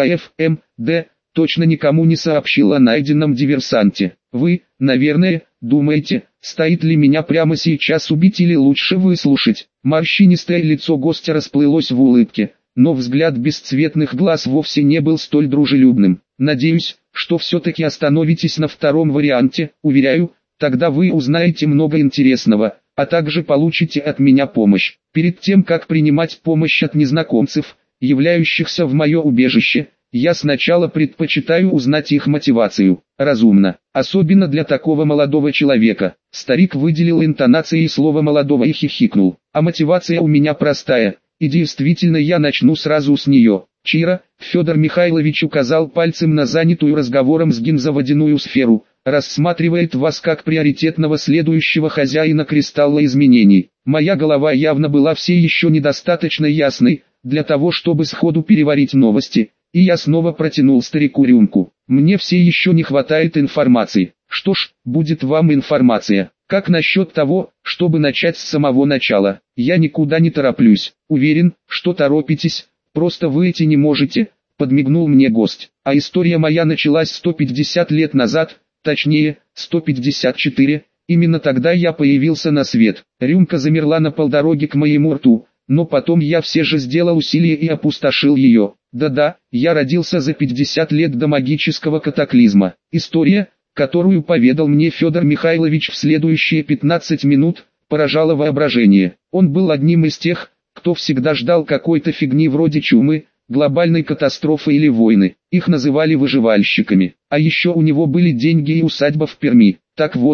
ФМД точно никому не сообщил о найденном диверсанте. Вы, наверное, думаете, стоит ли меня прямо сейчас убить или лучше выслушать? Морщинистое лицо гостя расплылось в улыбке, но взгляд бесцветных глаз вовсе не был столь дружелюбным. Надеюсь, что все-таки остановитесь на втором варианте, уверяю, тогда вы узнаете много интересного, а также получите от меня помощь. Перед тем как принимать помощь от незнакомцев, являющихся в мое убежище, я сначала предпочитаю узнать их мотивацию. Разумно, особенно для такого молодого человека. Старик выделил интонацией слова молодого и хихикнул. А мотивация у меня простая, и действительно я начну сразу с нее. Чира, Федор Михайлович указал пальцем на занятую разговором с Гинза водяную сферу, рассматривает вас как приоритетного следующего хозяина кристалла изменений. Моя голова явно была все еще недостаточно ясной, для того чтобы сходу переварить новости, и я снова протянул старику рюмку. Мне все еще не хватает информации. Что ж, будет вам информация. Как насчет того, чтобы начать с самого начала? Я никуда не тороплюсь. Уверен, что торопитесь, просто выйти не можете, подмигнул мне гость. А история моя началась 150 лет назад, точнее, 154, именно тогда я появился на свет. Рюмка замерла на полдороге к моему рту, но потом я все же сделал усилие и опустошил ее. Да-да, я родился за 50 лет до магического катаклизма. История, которую поведал мне Федор Михайлович в следующие 15 минут, поражала воображение. Он был одним из тех, кто всегда ждал какой-то фигни вроде чумы, глобальной катастрофы или войны. Их называли выживальщиками. А еще у него были деньги и усадьба в Перми. Так вот,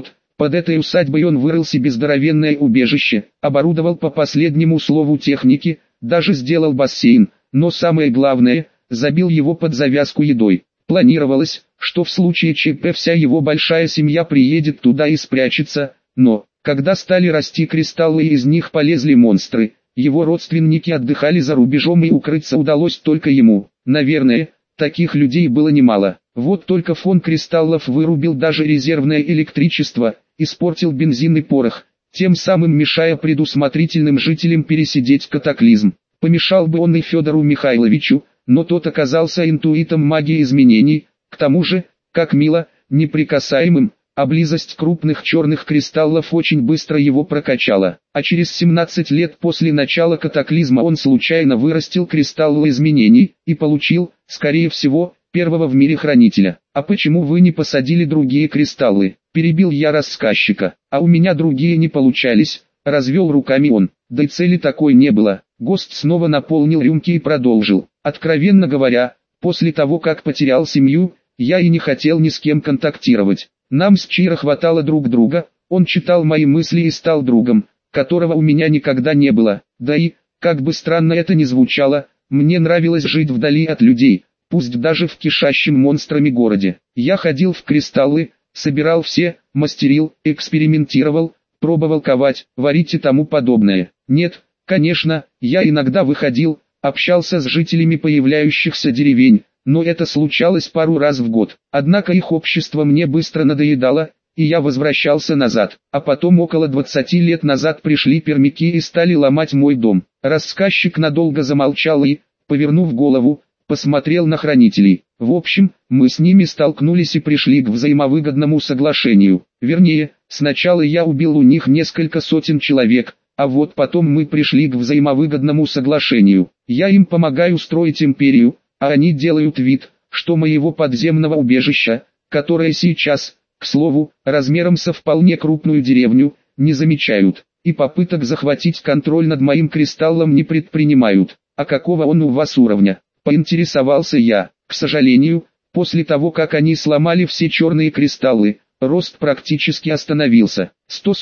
Под этой усадьбой он вырыл себе здоровенное убежище, оборудовал по последнему слову техники, даже сделал бассейн, но самое главное, забил его под завязку едой. Планировалось, что в случае ЧП вся его большая семья приедет туда и спрячется, но, когда стали расти кристаллы и из них полезли монстры, его родственники отдыхали за рубежом и укрыться удалось только ему. Наверное, таких людей было немало. Вот только фон кристаллов вырубил даже резервное электричество, испортил бензин и порох, тем самым мешая предусмотрительным жителям пересидеть катаклизм. Помешал бы он и Федору Михайловичу, но тот оказался интуитом магии изменений, к тому же, как мило, неприкасаемым, а близость крупных черных кристаллов очень быстро его прокачала. А через 17 лет после начала катаклизма он случайно вырастил кристаллы изменений и получил, скорее всего, первого в мире хранителя. «А почему вы не посадили другие кристаллы?» – перебил я рассказчика. «А у меня другие не получались», – развел руками он. Да и цели такой не было. Гость снова наполнил рюмки и продолжил. «Откровенно говоря, после того как потерял семью, я и не хотел ни с кем контактировать. Нам с Чиро хватало друг друга, он читал мои мысли и стал другом, которого у меня никогда не было. Да и, как бы странно это ни звучало, мне нравилось жить вдали от людей, пусть даже в кишащем монстрами городе. Я ходил в кристаллы, собирал все, мастерил, экспериментировал, пробовал ковать, варить и тому подобное. Нет, конечно, я иногда выходил, общался с жителями появляющихся деревень, но это случалось пару раз в год. Однако их общество мне быстро надоедало, и я возвращался назад. А потом около 20 лет назад пришли пермяки и стали ломать мой дом. Рассказчик надолго замолчал и, повернув голову, посмотрел на хранителей. В общем, мы с ними столкнулись и пришли к взаимовыгодному соглашению. Вернее, сначала я убил у них несколько сотен человек, а вот потом мы пришли к взаимовыгодному соглашению. Я им помогаю строить империю, а они делают вид, что моего подземного убежища, которое сейчас, к слову, размером со вполне крупную деревню, не замечают, и попыток захватить контроль над моим кристаллом не предпринимают. А какого он у вас уровня? Поинтересовался я. К сожалению, после того как они сломали все черные кристаллы, рост практически остановился.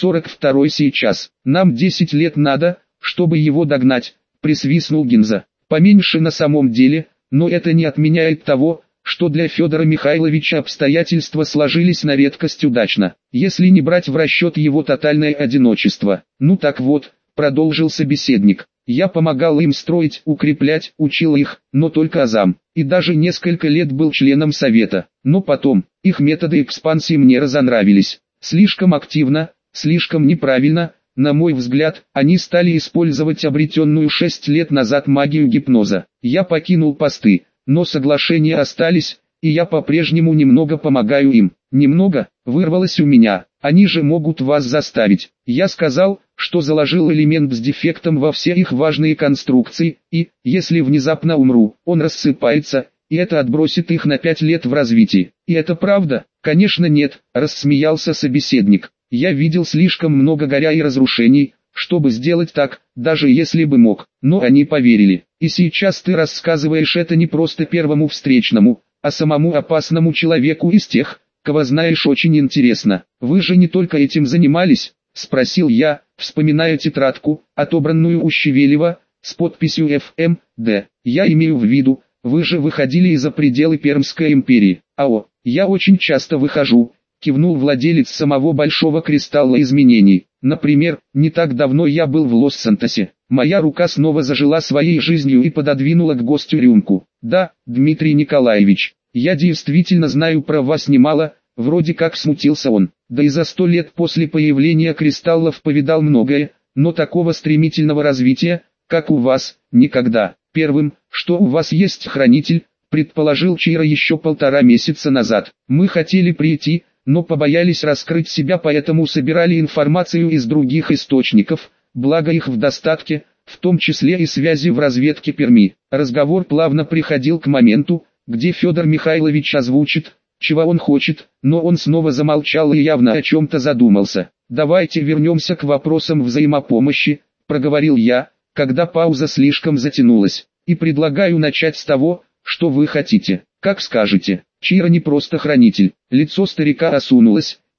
142 сейчас. Нам 10 лет надо, чтобы его догнать, присвистнул Гинза. Поменьше на самом деле, но это не отменяет того, что для Федора Михайловича обстоятельства сложились на редкость удачно, если не брать в расчет его тотальное одиночество. Ну так вот, продолжил собеседник, я помогал им строить, укреплять, учил их, но только азам, и даже несколько лет был членом совета. Но потом, их методы экспансии мне разонравились. Слишком активно, слишком неправильно. На мой взгляд, они стали использовать обретенную 6 лет назад магию гипноза. Я покинул посты, но соглашения остались, и я по-прежнему немного помогаю им. Немного, вырвалось у меня, они же могут вас заставить. Я сказал, что заложил элемент с дефектом во все их важные конструкции, и, если внезапно умру, он рассыпается, и это отбросит их на 5 лет в развитии. И это правда? Конечно нет, рассмеялся собеседник. Я видел слишком много горя и разрушений, чтобы сделать так, даже если бы мог, но они поверили. И сейчас ты рассказываешь это не просто первому встречному, а самому опасному человеку из тех, кого знаешь. Очень интересно. Вы же не только этим занимались, спросил я, вспоминая тетрадку, отобранную у Щевелева, с подписью ФМД. Я имею в виду, вы же выходили и за пределы Пермской империи. АО, я очень часто выхожу, кивнул владелец самого большого кристалла изменений. Например, не так давно я был в Лос-Сантосе. Моя рука снова зажила своей жизнью и пододвинула к гостю рюмку. Да, Дмитрий Николаевич, я действительно знаю про вас немало, вроде как смутился он. Да и за 100 лет после появления кристаллов повидал многое, но такого стремительного развития, как у вас, никогда. Первым, что у вас есть хранитель, предположил Чиро еще 1,5 месяца назад. Мы хотели прийти, но побоялись раскрыть себя, поэтому собирали информацию из других источников, благо их в достатке, в том числе и связи в разведке Перми. Разговор плавно приходил к моменту, где Федор Михайлович озвучит, чего он хочет, но он снова замолчал и явно о чем-то задумался. «Давайте вернемся к вопросам взаимопомощи», — проговорил я, когда пауза слишком затянулась, «и предлагаю начать с того, что вы хотите. Как скажете». Чиро не просто хранитель. Лицо старика осунулось,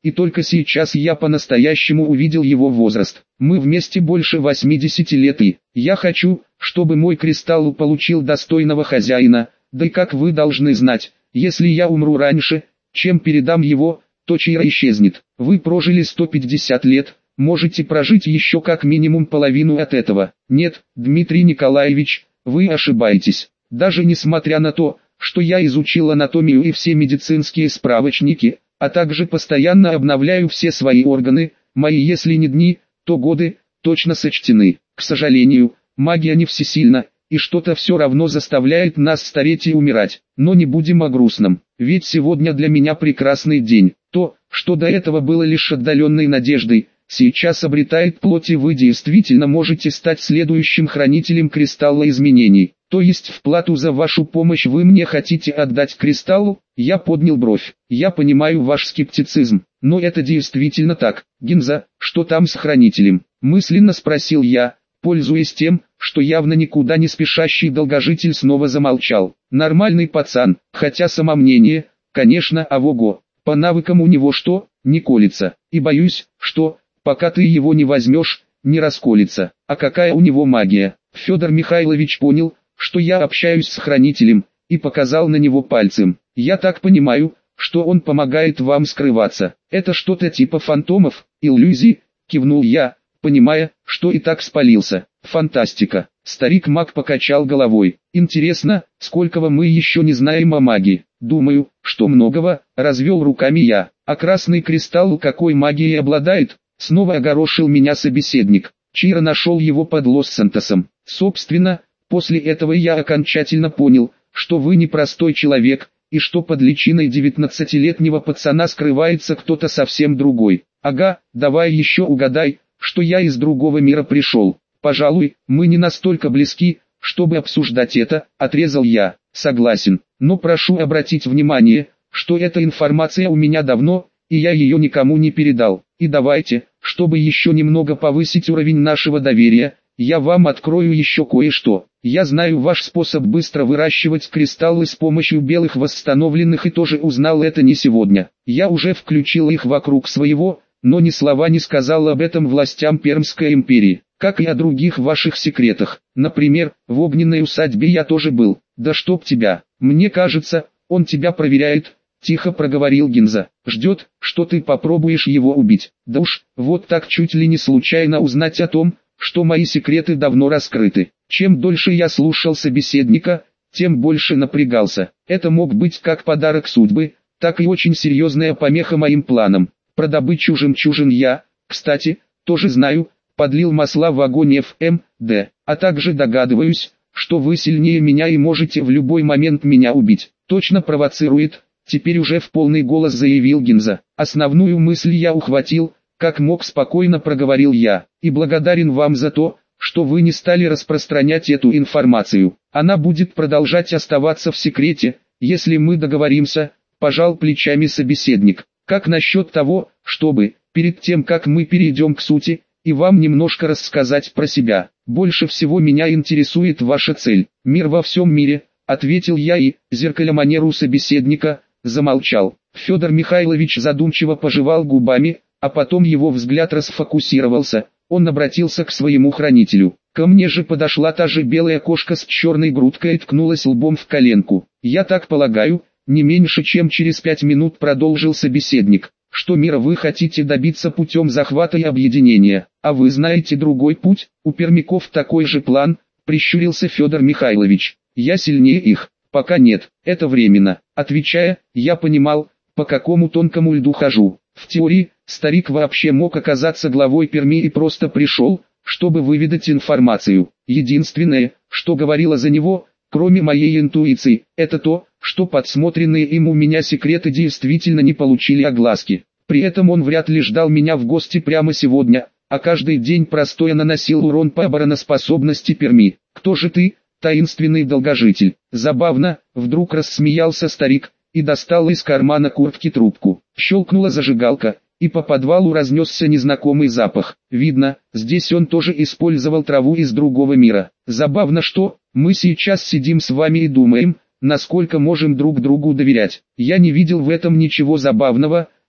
и только сейчас я по-настоящему увидел его возраст. Мы вместе больше 80 лет, и я хочу, чтобы мой кристалл получил достойного хозяина, да и как вы должны знать, если я умру раньше, чем передам его, то Чира исчезнет. Вы прожили 150 лет, можете прожить еще как минимум половину от этого. Нет, Дмитрий Николаевич, вы ошибаетесь. Даже несмотря на то, что я изучил анатомию и все медицинские справочники, а также постоянно обновляю все свои органы, мои если не дни, то годы, точно сочтены. К сожалению, магия не всесильна, и что-то все равно заставляет нас стареть и умирать. Но не будем о грустном, ведь сегодня для меня прекрасный день. То, что до этого было лишь отдаленной надеждой, сейчас обретает плоть, и вы действительно можете стать следующим хранителем кристалла изменений. То есть в плату за вашу помощь вы мне хотите отдать кристаллу? Я поднял бровь. Я понимаю ваш скептицизм, но это действительно так. Гинза, что там с хранителем? Мысленно спросил я, пользуясь тем, что явно никуда не спешащий долгожитель снова замолчал. Нормальный пацан, хотя самомнение, конечно, авого. По навыкам у него что, не колется, и боюсь, что, пока ты его не возьмешь, не расколется. А какая у него магия? Федор Михайлович понял, что я общаюсь с хранителем, и показал на него пальцем. Я так понимаю, что он помогает вам скрываться. Это что-то типа фантомов, иллюзий, кивнул я, понимая, что и так спалился. Фантастика. Старик-маг покачал головой. Интересно, сколького мы еще не знаем о магии. Думаю, что многого, развел руками я. А красный кристалл какой магией обладает? Снова огорошил меня собеседник. Чира нашел его под Лос-Сантосом. Собственно, после этого я окончательно понял, что вы непростой человек, и что под личиной 19-летнего пацана скрывается кто-то совсем другой. Ага, давай еще угадай, что я из другого мира пришел. Пожалуй, мы не настолько близки, чтобы обсуждать это, отрезал я. Согласен, но прошу обратить внимание, что эта информация у меня давно, и я ее никому не передал. И давайте, чтобы еще немного повысить уровень нашего доверия, я вам открою еще кое-что. Я знаю ваш способ быстро выращивать кристаллы с помощью белых восстановленных, и тоже узнал это не сегодня. Я уже включил их вокруг своего, но ни слова не сказал об этом властям Пермской империи, как и о других ваших секретах. Например, в огненной усадьбе я тоже был. Да чтоб тебя, мне кажется, он тебя проверяет, тихо проговорил Гинза. Ждет, что ты попробуешь его убить. Да уж, вот так чуть ли не случайно узнать о том, что мои секреты давно раскрыты. Чем дольше я слушал собеседника, тем больше напрягался. Это мог быть как подарок судьбы, так и очень серьезная помеха моим планам. Про добычу жемчужин я, кстати, тоже знаю, подлил масла в огонь ФМД, а также догадываюсь, что вы сильнее меня и можете в любой момент меня убить. Точно провоцирует, теперь уже в полный голос заявил Гинза. Основную мысль я ухватил, как мог спокойно проговорил я, и благодарен вам за то, что вы не стали распространять эту информацию. Она будет продолжать оставаться в секрете, если мы договоримся, пожал плечами собеседник. Как насчет того, чтобы, перед тем как мы перейдем к сути, и вам немножко рассказать про себя? Больше всего меня интересует ваша цель. Мир во всем мире, ответил я и, зеркаля манеру собеседника, замолчал. Федор Михайлович задумчиво пожевал губами, а потом его взгляд расфокусировался, он обратился к своему хранителю. Ко мне же подошла та же белая кошка с черной грудкой и ткнулась лбом в коленку. Я так полагаю, не меньше чем через 5 минут продолжил собеседник, что мира вы хотите добиться путем захвата и объединения. А вы знаете другой путь? У пермяков такой же план, прищурился Федор Михайлович. Я сильнее их, пока нет, это временно. Отвечая, я понимал, по какому тонкому льду хожу. В теории, старик вообще мог оказаться главой Перми и просто пришел, чтобы выведать информацию. Единственное, что говорило за него, кроме моей интуиции, это то, что подсмотренные им у меня секреты действительно не получили огласки. При этом он вряд ли ждал меня в гости прямо сегодня, а каждый день простоя наносил урон по обороноспособности Перми. Кто же ты, таинственный долгожитель? Забавно, вдруг рассмеялся старик, и достал из кармана куртки трубку. Щелкнула зажигалка, и по подвалу разнесся незнакомый запах. Видно, здесь он тоже использовал траву из другого мира. Забавно, что мы сейчас сидим с вами и думаем, насколько можем друг другу доверять. Я не видел в этом ничего забавного,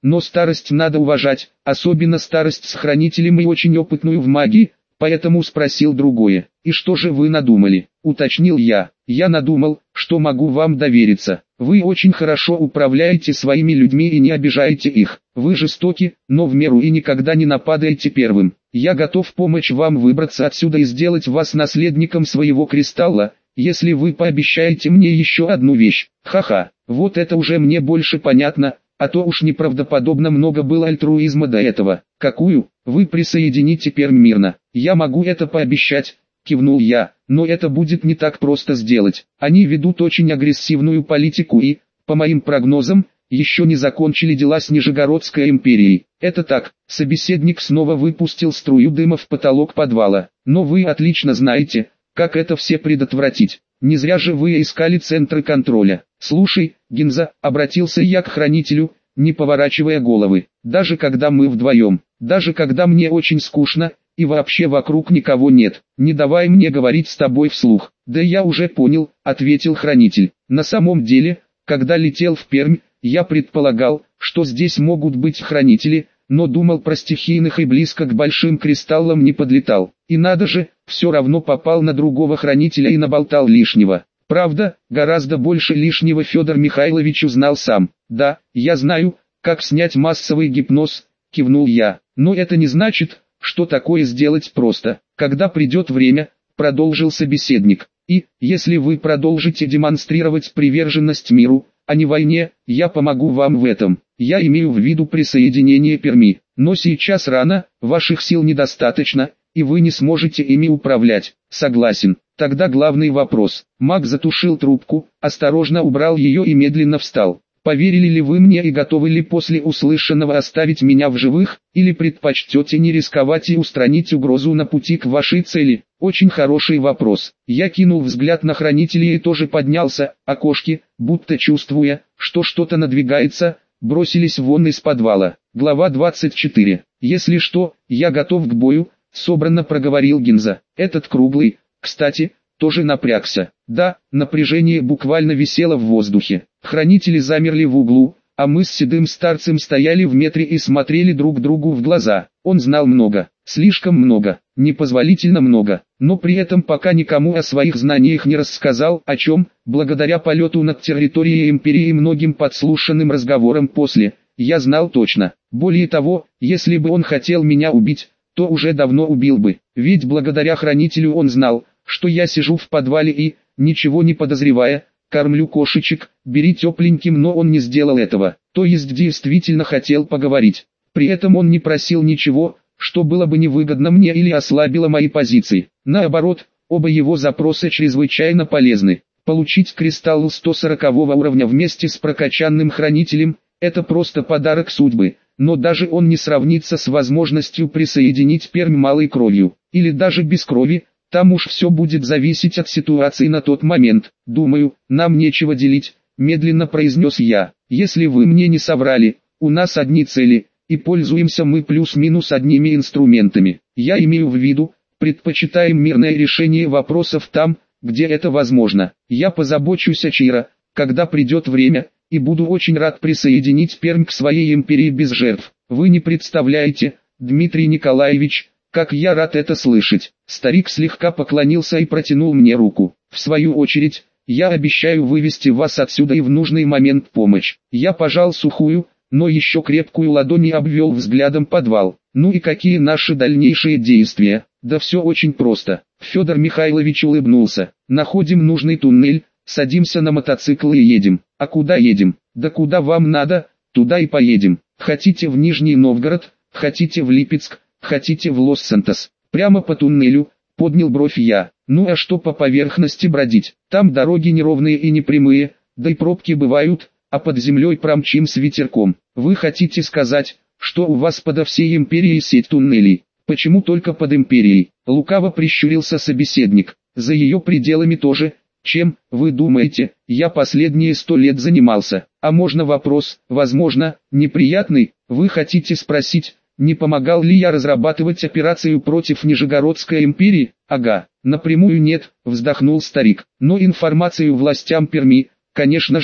но старость надо уважать, особенно старость с хранителем и очень опытную в магии, поэтому спросил другое. «И что же вы надумали?» – уточнил я. «Я надумал, что могу вам довериться. Вы очень хорошо управляете своими людьми и не обижаете их. Вы жестоки, но в меру и никогда не нападаете первым. Я готов помочь вам выбраться отсюда и сделать вас наследником своего кристалла, если вы пообещаете мне еще одну вещь. Ха-ха, вот это уже мне больше понятно, а то уж неправдоподобно много было альтруизма до этого. Какую? Вы присоедините Пермь мирно. Я могу это пообещать». Кивнул я, но это будет не так просто сделать. Они ведут очень агрессивную политику и, по моим прогнозам, еще не закончили дела с Нижегородской империей. Это так, собеседник снова выпустил струю дыма в потолок подвала. Но вы отлично знаете, как это все предотвратить. Не зря же вы искали центры контроля. Слушай, Гинза, обратился я к хранителю, не поворачивая головы. Даже когда мы вдвоем, даже когда мне очень скучно, и вообще вокруг никого нет, не давай мне говорить с тобой вслух. Да я уже понял, ответил хранитель. На самом деле, когда летел в Пермь, я предполагал, что здесь могут быть хранители, но думал про стихийных и близко к большим кристаллам не подлетал. И надо же, все равно попал на другого хранителя и наболтал лишнего. Правда, гораздо больше лишнего Федор Михайлович узнал сам. Да, я знаю, как снять массовый гипноз, кивнул я. Но это не значит, что такое сделать просто. Когда придет время, продолжил собеседник. И, если вы продолжите демонстрировать приверженность миру, а не войне, я помогу вам в этом. Я имею в виду присоединение Перми. Но сейчас рано, ваших сил недостаточно, и вы не сможете ими управлять. Согласен. Тогда главный вопрос. Маг затушил трубку, осторожно убрал ее и медленно встал. Поверили ли вы мне и готовы ли после услышанного оставить меня в живых, или предпочтете не рисковать и устранить угрозу на пути к вашей цели? Очень хороший вопрос. Я кинул взгляд на хранителей и тоже поднялся, а кошки, будто чувствуя, что что-то надвигается, бросились вон из подвала. Глава 24. Если что, я готов к бою, собранно проговорил Гинза. Этот круглый, кстати, тоже напрягся. Да, напряжение буквально висело в воздухе. Хранители замерли в углу, а мы с седым старцем стояли в метре и смотрели друг другу в глаза. Он знал много, слишком много, непозволительно много, но при этом пока никому о своих знаниях не рассказал, о чем, благодаря полету над территорией империи и многим подслушанным разговорам после, я знал точно. Более того, если бы он хотел меня убить, то уже давно убил бы, ведь благодаря хранителю он знал, что я сижу в подвале и, ничего не подозревая, кормлю кошечек, бери тепленьким, но он не сделал этого, то есть действительно хотел поговорить. При этом он не просил ничего, что было бы невыгодно мне или ослабило мои позиции. Наоборот, оба его запроса чрезвычайно полезны. Получить кристалл 140 уровня вместе с прокачанным хранителем – это просто подарок судьбы, но даже он не сравнится с возможностью присоединить Пермь малой кровью, или даже без крови. Там уж все будет зависеть от ситуации на тот момент. Думаю, нам нечего делить, медленно произнес я. Если вы мне не соврали, у нас одни цели, и пользуемся мы плюс-минус одними инструментами. Я имею в виду, предпочитаем мирное решение вопросов там, где это возможно. Я позабочусь о Чиро, когда придет время, и буду очень рад присоединить Пермь к своей империи без жертв. Вы не представляете, Дмитрий Николаевич, как я рад это слышать. Старик слегка поклонился и протянул мне руку. В свою очередь, я обещаю вывести вас отсюда и в нужный момент помочь. Я пожал сухую, но еще крепкую ладонь и обвел взглядом подвал. Ну и какие наши дальнейшие действия? Да все очень просто. Федор Михайлович улыбнулся. Находим нужный туннель, садимся на мотоцикл и едем. А куда едем? Да куда вам надо, туда и поедем. Хотите в Нижний Новгород, хотите в Липецк, хотите в Лос-Сантос, прямо по туннелю, поднял бровь я. Ну а что по поверхности бродить? Там дороги неровные и непрямые, да и пробки бывают, а под землей промчим с ветерком. Вы хотите сказать, что у вас подо всей империей сеть туннелей? Почему только под империей? Лукаво прищурился собеседник. За ее пределами тоже. Чем, вы думаете, я последние 100 лет занимался? А можно вопрос, возможно, неприятный? Вы хотите спросить, не помогал ли я разрабатывать операцию против Нижегородской империи? Ага, напрямую нет, вздохнул старик. Но информацию властям Перми, конечно же,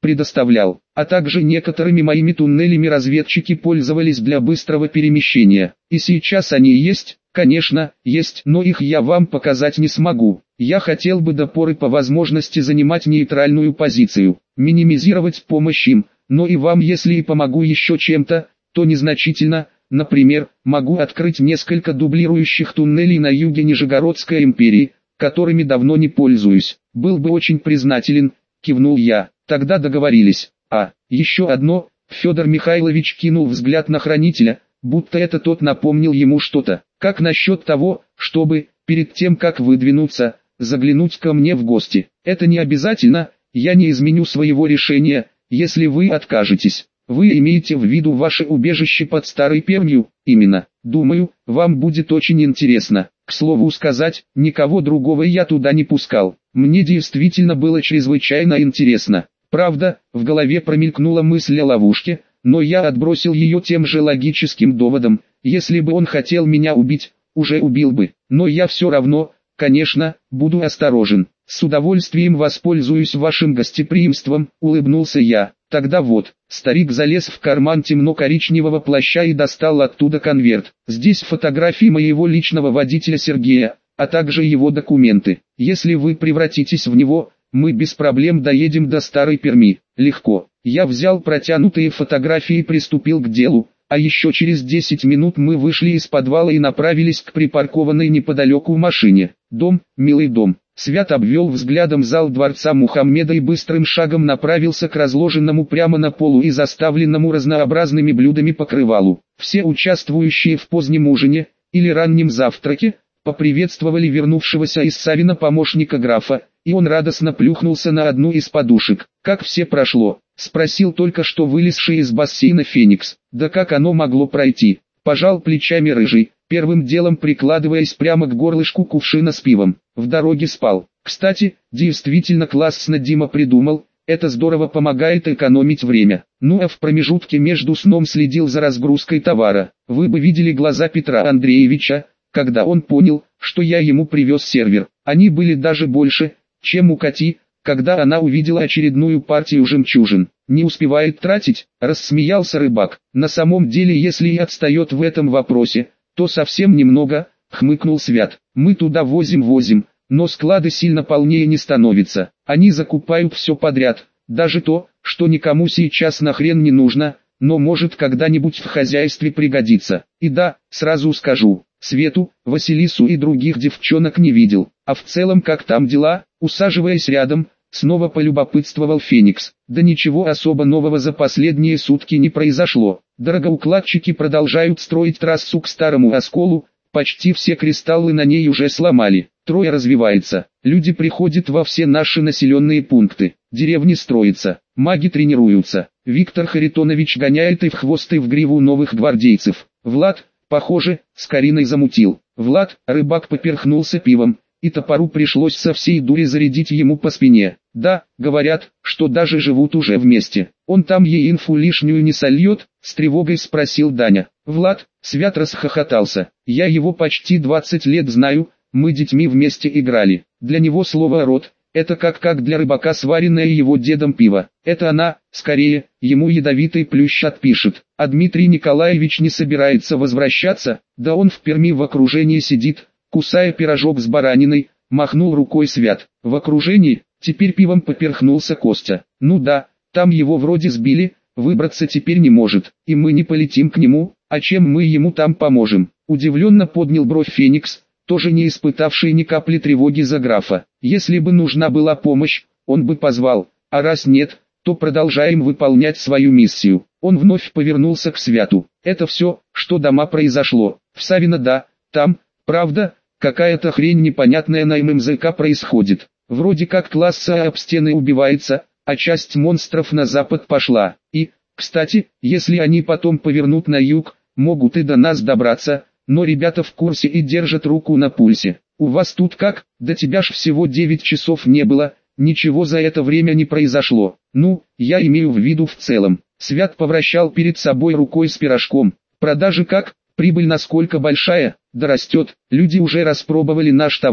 предоставлял, а также некоторыми моими туннелями разведчики пользовались для быстрого перемещения. И сейчас они есть, конечно, есть, но их я вам показать не смогу. Я хотел бы до поры по возможности занимать нейтральную позицию, минимизировать помощь им, но и вам если и помогу еще чем-то, то незначительно. Например, могу открыть несколько дублирующих туннелей на юге Нижегородской империи, которыми давно не пользуюсь. Был бы очень признателен, кивнул я. Тогда договорились. Еще одно. Федор Михайлович кинул взгляд на хранителя, будто это тот напомнил ему что-то. Как насчет того, чтобы, перед тем как выдвинуться, заглянуть ко мне в гости? Это не обязательно, я не изменю своего решения, если вы откажетесь. Вы имеете в виду ваше убежище под Старой Пермью? Именно. Думаю, вам будет очень интересно. К слову сказать, никого другого я туда не пускал. Мне действительно было чрезвычайно интересно. Правда, в голове промелькнула мысль о ловушке, но я отбросил ее тем же логическим доводом. Если бы он хотел меня убить, уже убил бы. Но я все равно, конечно, буду осторожен. С удовольствием воспользуюсь вашим гостеприимством, улыбнулся я. Тогда вот, старик залез в карман темно-коричневого плаща и достал оттуда конверт. Здесь фотографии моего личного водителя Сергея, а также его документы. Если вы превратитесь в него, мы без проблем доедем до Старой Перми. Легко. Я взял протянутые фотографии и приступил к делу, а еще через 10 минут мы вышли из подвала и направились к припаркованной неподалеку машине. Дом, милый дом. Свят обвел взглядом зал дворца Мухаммеда и быстрым шагом направился к разложенному прямо на полу и заставленному разнообразными блюдами покрывалу. Все участвующие в позднем ужине, или раннем завтраке, поприветствовали вернувшегося из Савина помощника графа, и он радостно плюхнулся на одну из подушек. «Как все прошло?» — спросил только что вылезший из бассейна Феникс. «Да как оно могло пройти?» — пожал плечами рыжий, первым делом прикладываясь прямо к горлышку кувшина с пивом. В дороге спал. Кстати, действительно классно Дима придумал, это здорово помогает экономить время. Ну а в промежутке между сном следил за разгрузкой товара. Вы бы видели глаза Петра Андреевича, когда он понял, что я ему привез сервер. Они были даже больше, чем у Кати, когда она увидела очередную партию жемчужин. «Не успевает тратить», — рассмеялся рыбак. «На самом деле, если и отстает в этом вопросе, то совсем немного», — хмыкнул Свят. «Мы туда возим, но склады сильно полнее не становятся. Они закупают все подряд, даже то, что никому сейчас нахрен не нужно, но может когда-нибудь в хозяйстве пригодится. И да, сразу скажу, Свету, Василису и других девчонок не видел. А в целом как там дела?» Усаживаясь рядом, снова полюбопытствовал Феникс. «Да ничего особо нового за последние сутки не произошло. Дорогоукладчики продолжают строить трассу к Старому Осколу, почти все кристаллы на ней уже сломали. Троя развивается, люди приходят во все наши населенные пункты, деревни строятся, маги тренируются. Виктор Харитонович гоняет и в хвост и в гриву новых гвардейцев. Влад, похоже, с Кариной замутил. Влад, рыбак поперхнулся пивом, и топору пришлось со всей дури зарядить ему по спине. Да, говорят, что даже живут уже вместе. Он там ей инфу лишнюю не сольет?» — с тревогой спросил Даня. Влад, Свят расхохотался. «Я его почти 20 лет знаю, мы детьми вместе играли. Для него слово «род» — это как для рыбака сваренное его дедом пиво. Это она, скорее, ему ядовитый плющ отпишет. А Дмитрий Николаевич не собирается возвращаться, да он в Перми в окружении сидит, кусая пирожок с бараниной», — махнул рукой Свят. «В окружении?» — теперь пивом поперхнулся Костя. «Ну да, там его вроде сбили, выбраться теперь не может, и мы не полетим к нему, а чем мы ему там поможем?» Удивленно поднял бровь Феникс, тоже не испытавший ни капли тревоги за графа. «Если бы нужна была помощь, он бы позвал, а раз нет, то продолжаем выполнять свою миссию». Он вновь повернулся к Святу. «Это все, что дома произошло. В Савино да, там, правда, какая-то хрень непонятная на ММЗК происходит. Вроде как класса об стены убивается, а часть монстров на запад пошла. И, кстати, если они потом повернут на юг, могут и до нас добраться, но ребята в курсе и держат руку на пульсе. У вас тут как? До тебя ж всего 9 часов не было, ничего за это время не произошло. Ну, я имею в виду в целом». Свят повращал перед собой рукой с пирожком. «Продажи как? Прибыль насколько большая? Да растет, люди уже распробовали наш товар,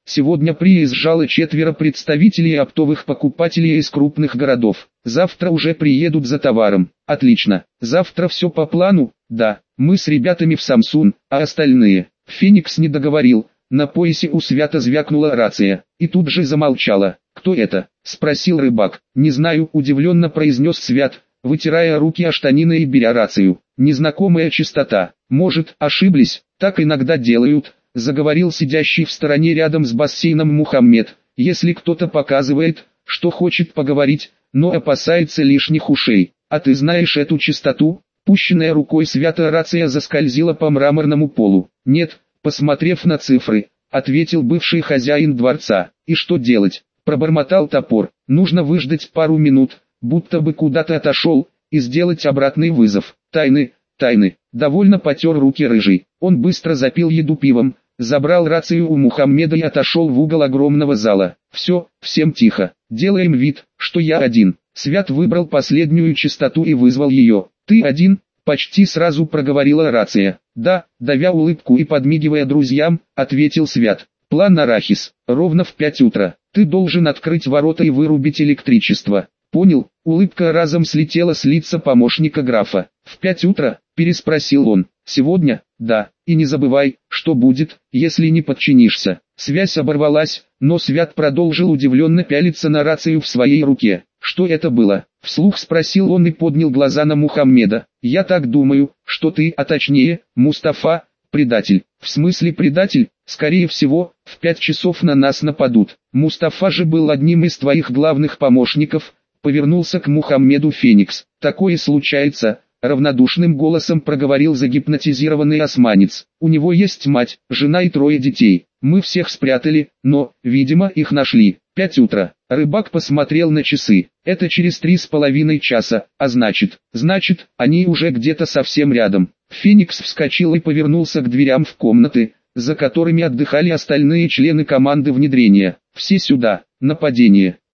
Сегодня приезжало 4 представителей оптовых покупателей из крупных городов. Завтра уже приедут за товаром. Отлично. Завтра все по плану? Да. Мы с ребятами в Самсун, а остальные? Феникс не договорил. На поясе у Свята звякнула рация, и тут же замолчала. «Кто это?» – спросил рыбак. «Не знаю», – удивленно произнес Свят, вытирая руки о штанины и беря рацию. «Незнакомая частота. Может, ошиблись, так иногда делают», – заговорил сидящий в стороне рядом с бассейном Мухаммед. «Если кто-то показывает, что хочет поговорить, но опасается лишних ушей. А ты знаешь эту частоту?» Пущенная рукой Свята рация заскользила по мраморному полу. «Нет», посмотрев на цифры, ответил бывший хозяин дворца. «И что делать?» Пробормотал топор. «Нужно выждать пару минут, будто бы куда-то отошел, и сделать обратный вызов. Тайны, тайны». Довольно потер руки рыжий. Он быстро запил еду пивом, забрал рацию у Мухаммеда и отошел в угол огромного зала. «Все, всем тихо. Делаем вид, что я один». Свят выбрал последнюю частоту и вызвал ее. «Ты один?» Почти сразу проговорила рация. «Да», давя улыбку и подмигивая друзьям, ответил Свят. «План Арахис. Ровно в 5 утра. Ты должен открыть ворота и вырубить электричество». «Понял». Улыбка разом слетела с лица помощника графа. «В 5 утра?» – переспросил он. «Сегодня?» «Да. И не забывай, что будет, если не подчинишься». Связь оборвалась, но Свят продолжил удивленно пялиться на рацию в своей руке. «Что это было?» – вслух спросил он и поднял глаза на Мухаммеда. «Я так думаю, что ты, а точнее, Мустафа, предатель». «В смысле предатель? Скорее всего, в 5 часов на нас нападут. Мустафа же был одним из твоих главных помощников», – повернулся к Мухаммеду Феникс. «Такое случается», – равнодушным голосом проговорил загипнотизированный османец. «У него есть мать, жена и 3 детей. Мы всех спрятали, но, видимо, их нашли. 5 утра». Рыбак посмотрел на часы. «Это через 3,5 часа, а значит, они уже где-то совсем рядом». Феникс вскочил и повернулся к дверям в комнаты, за которыми отдыхали остальные члены команды внедрения. «Все сюда! Нападение!»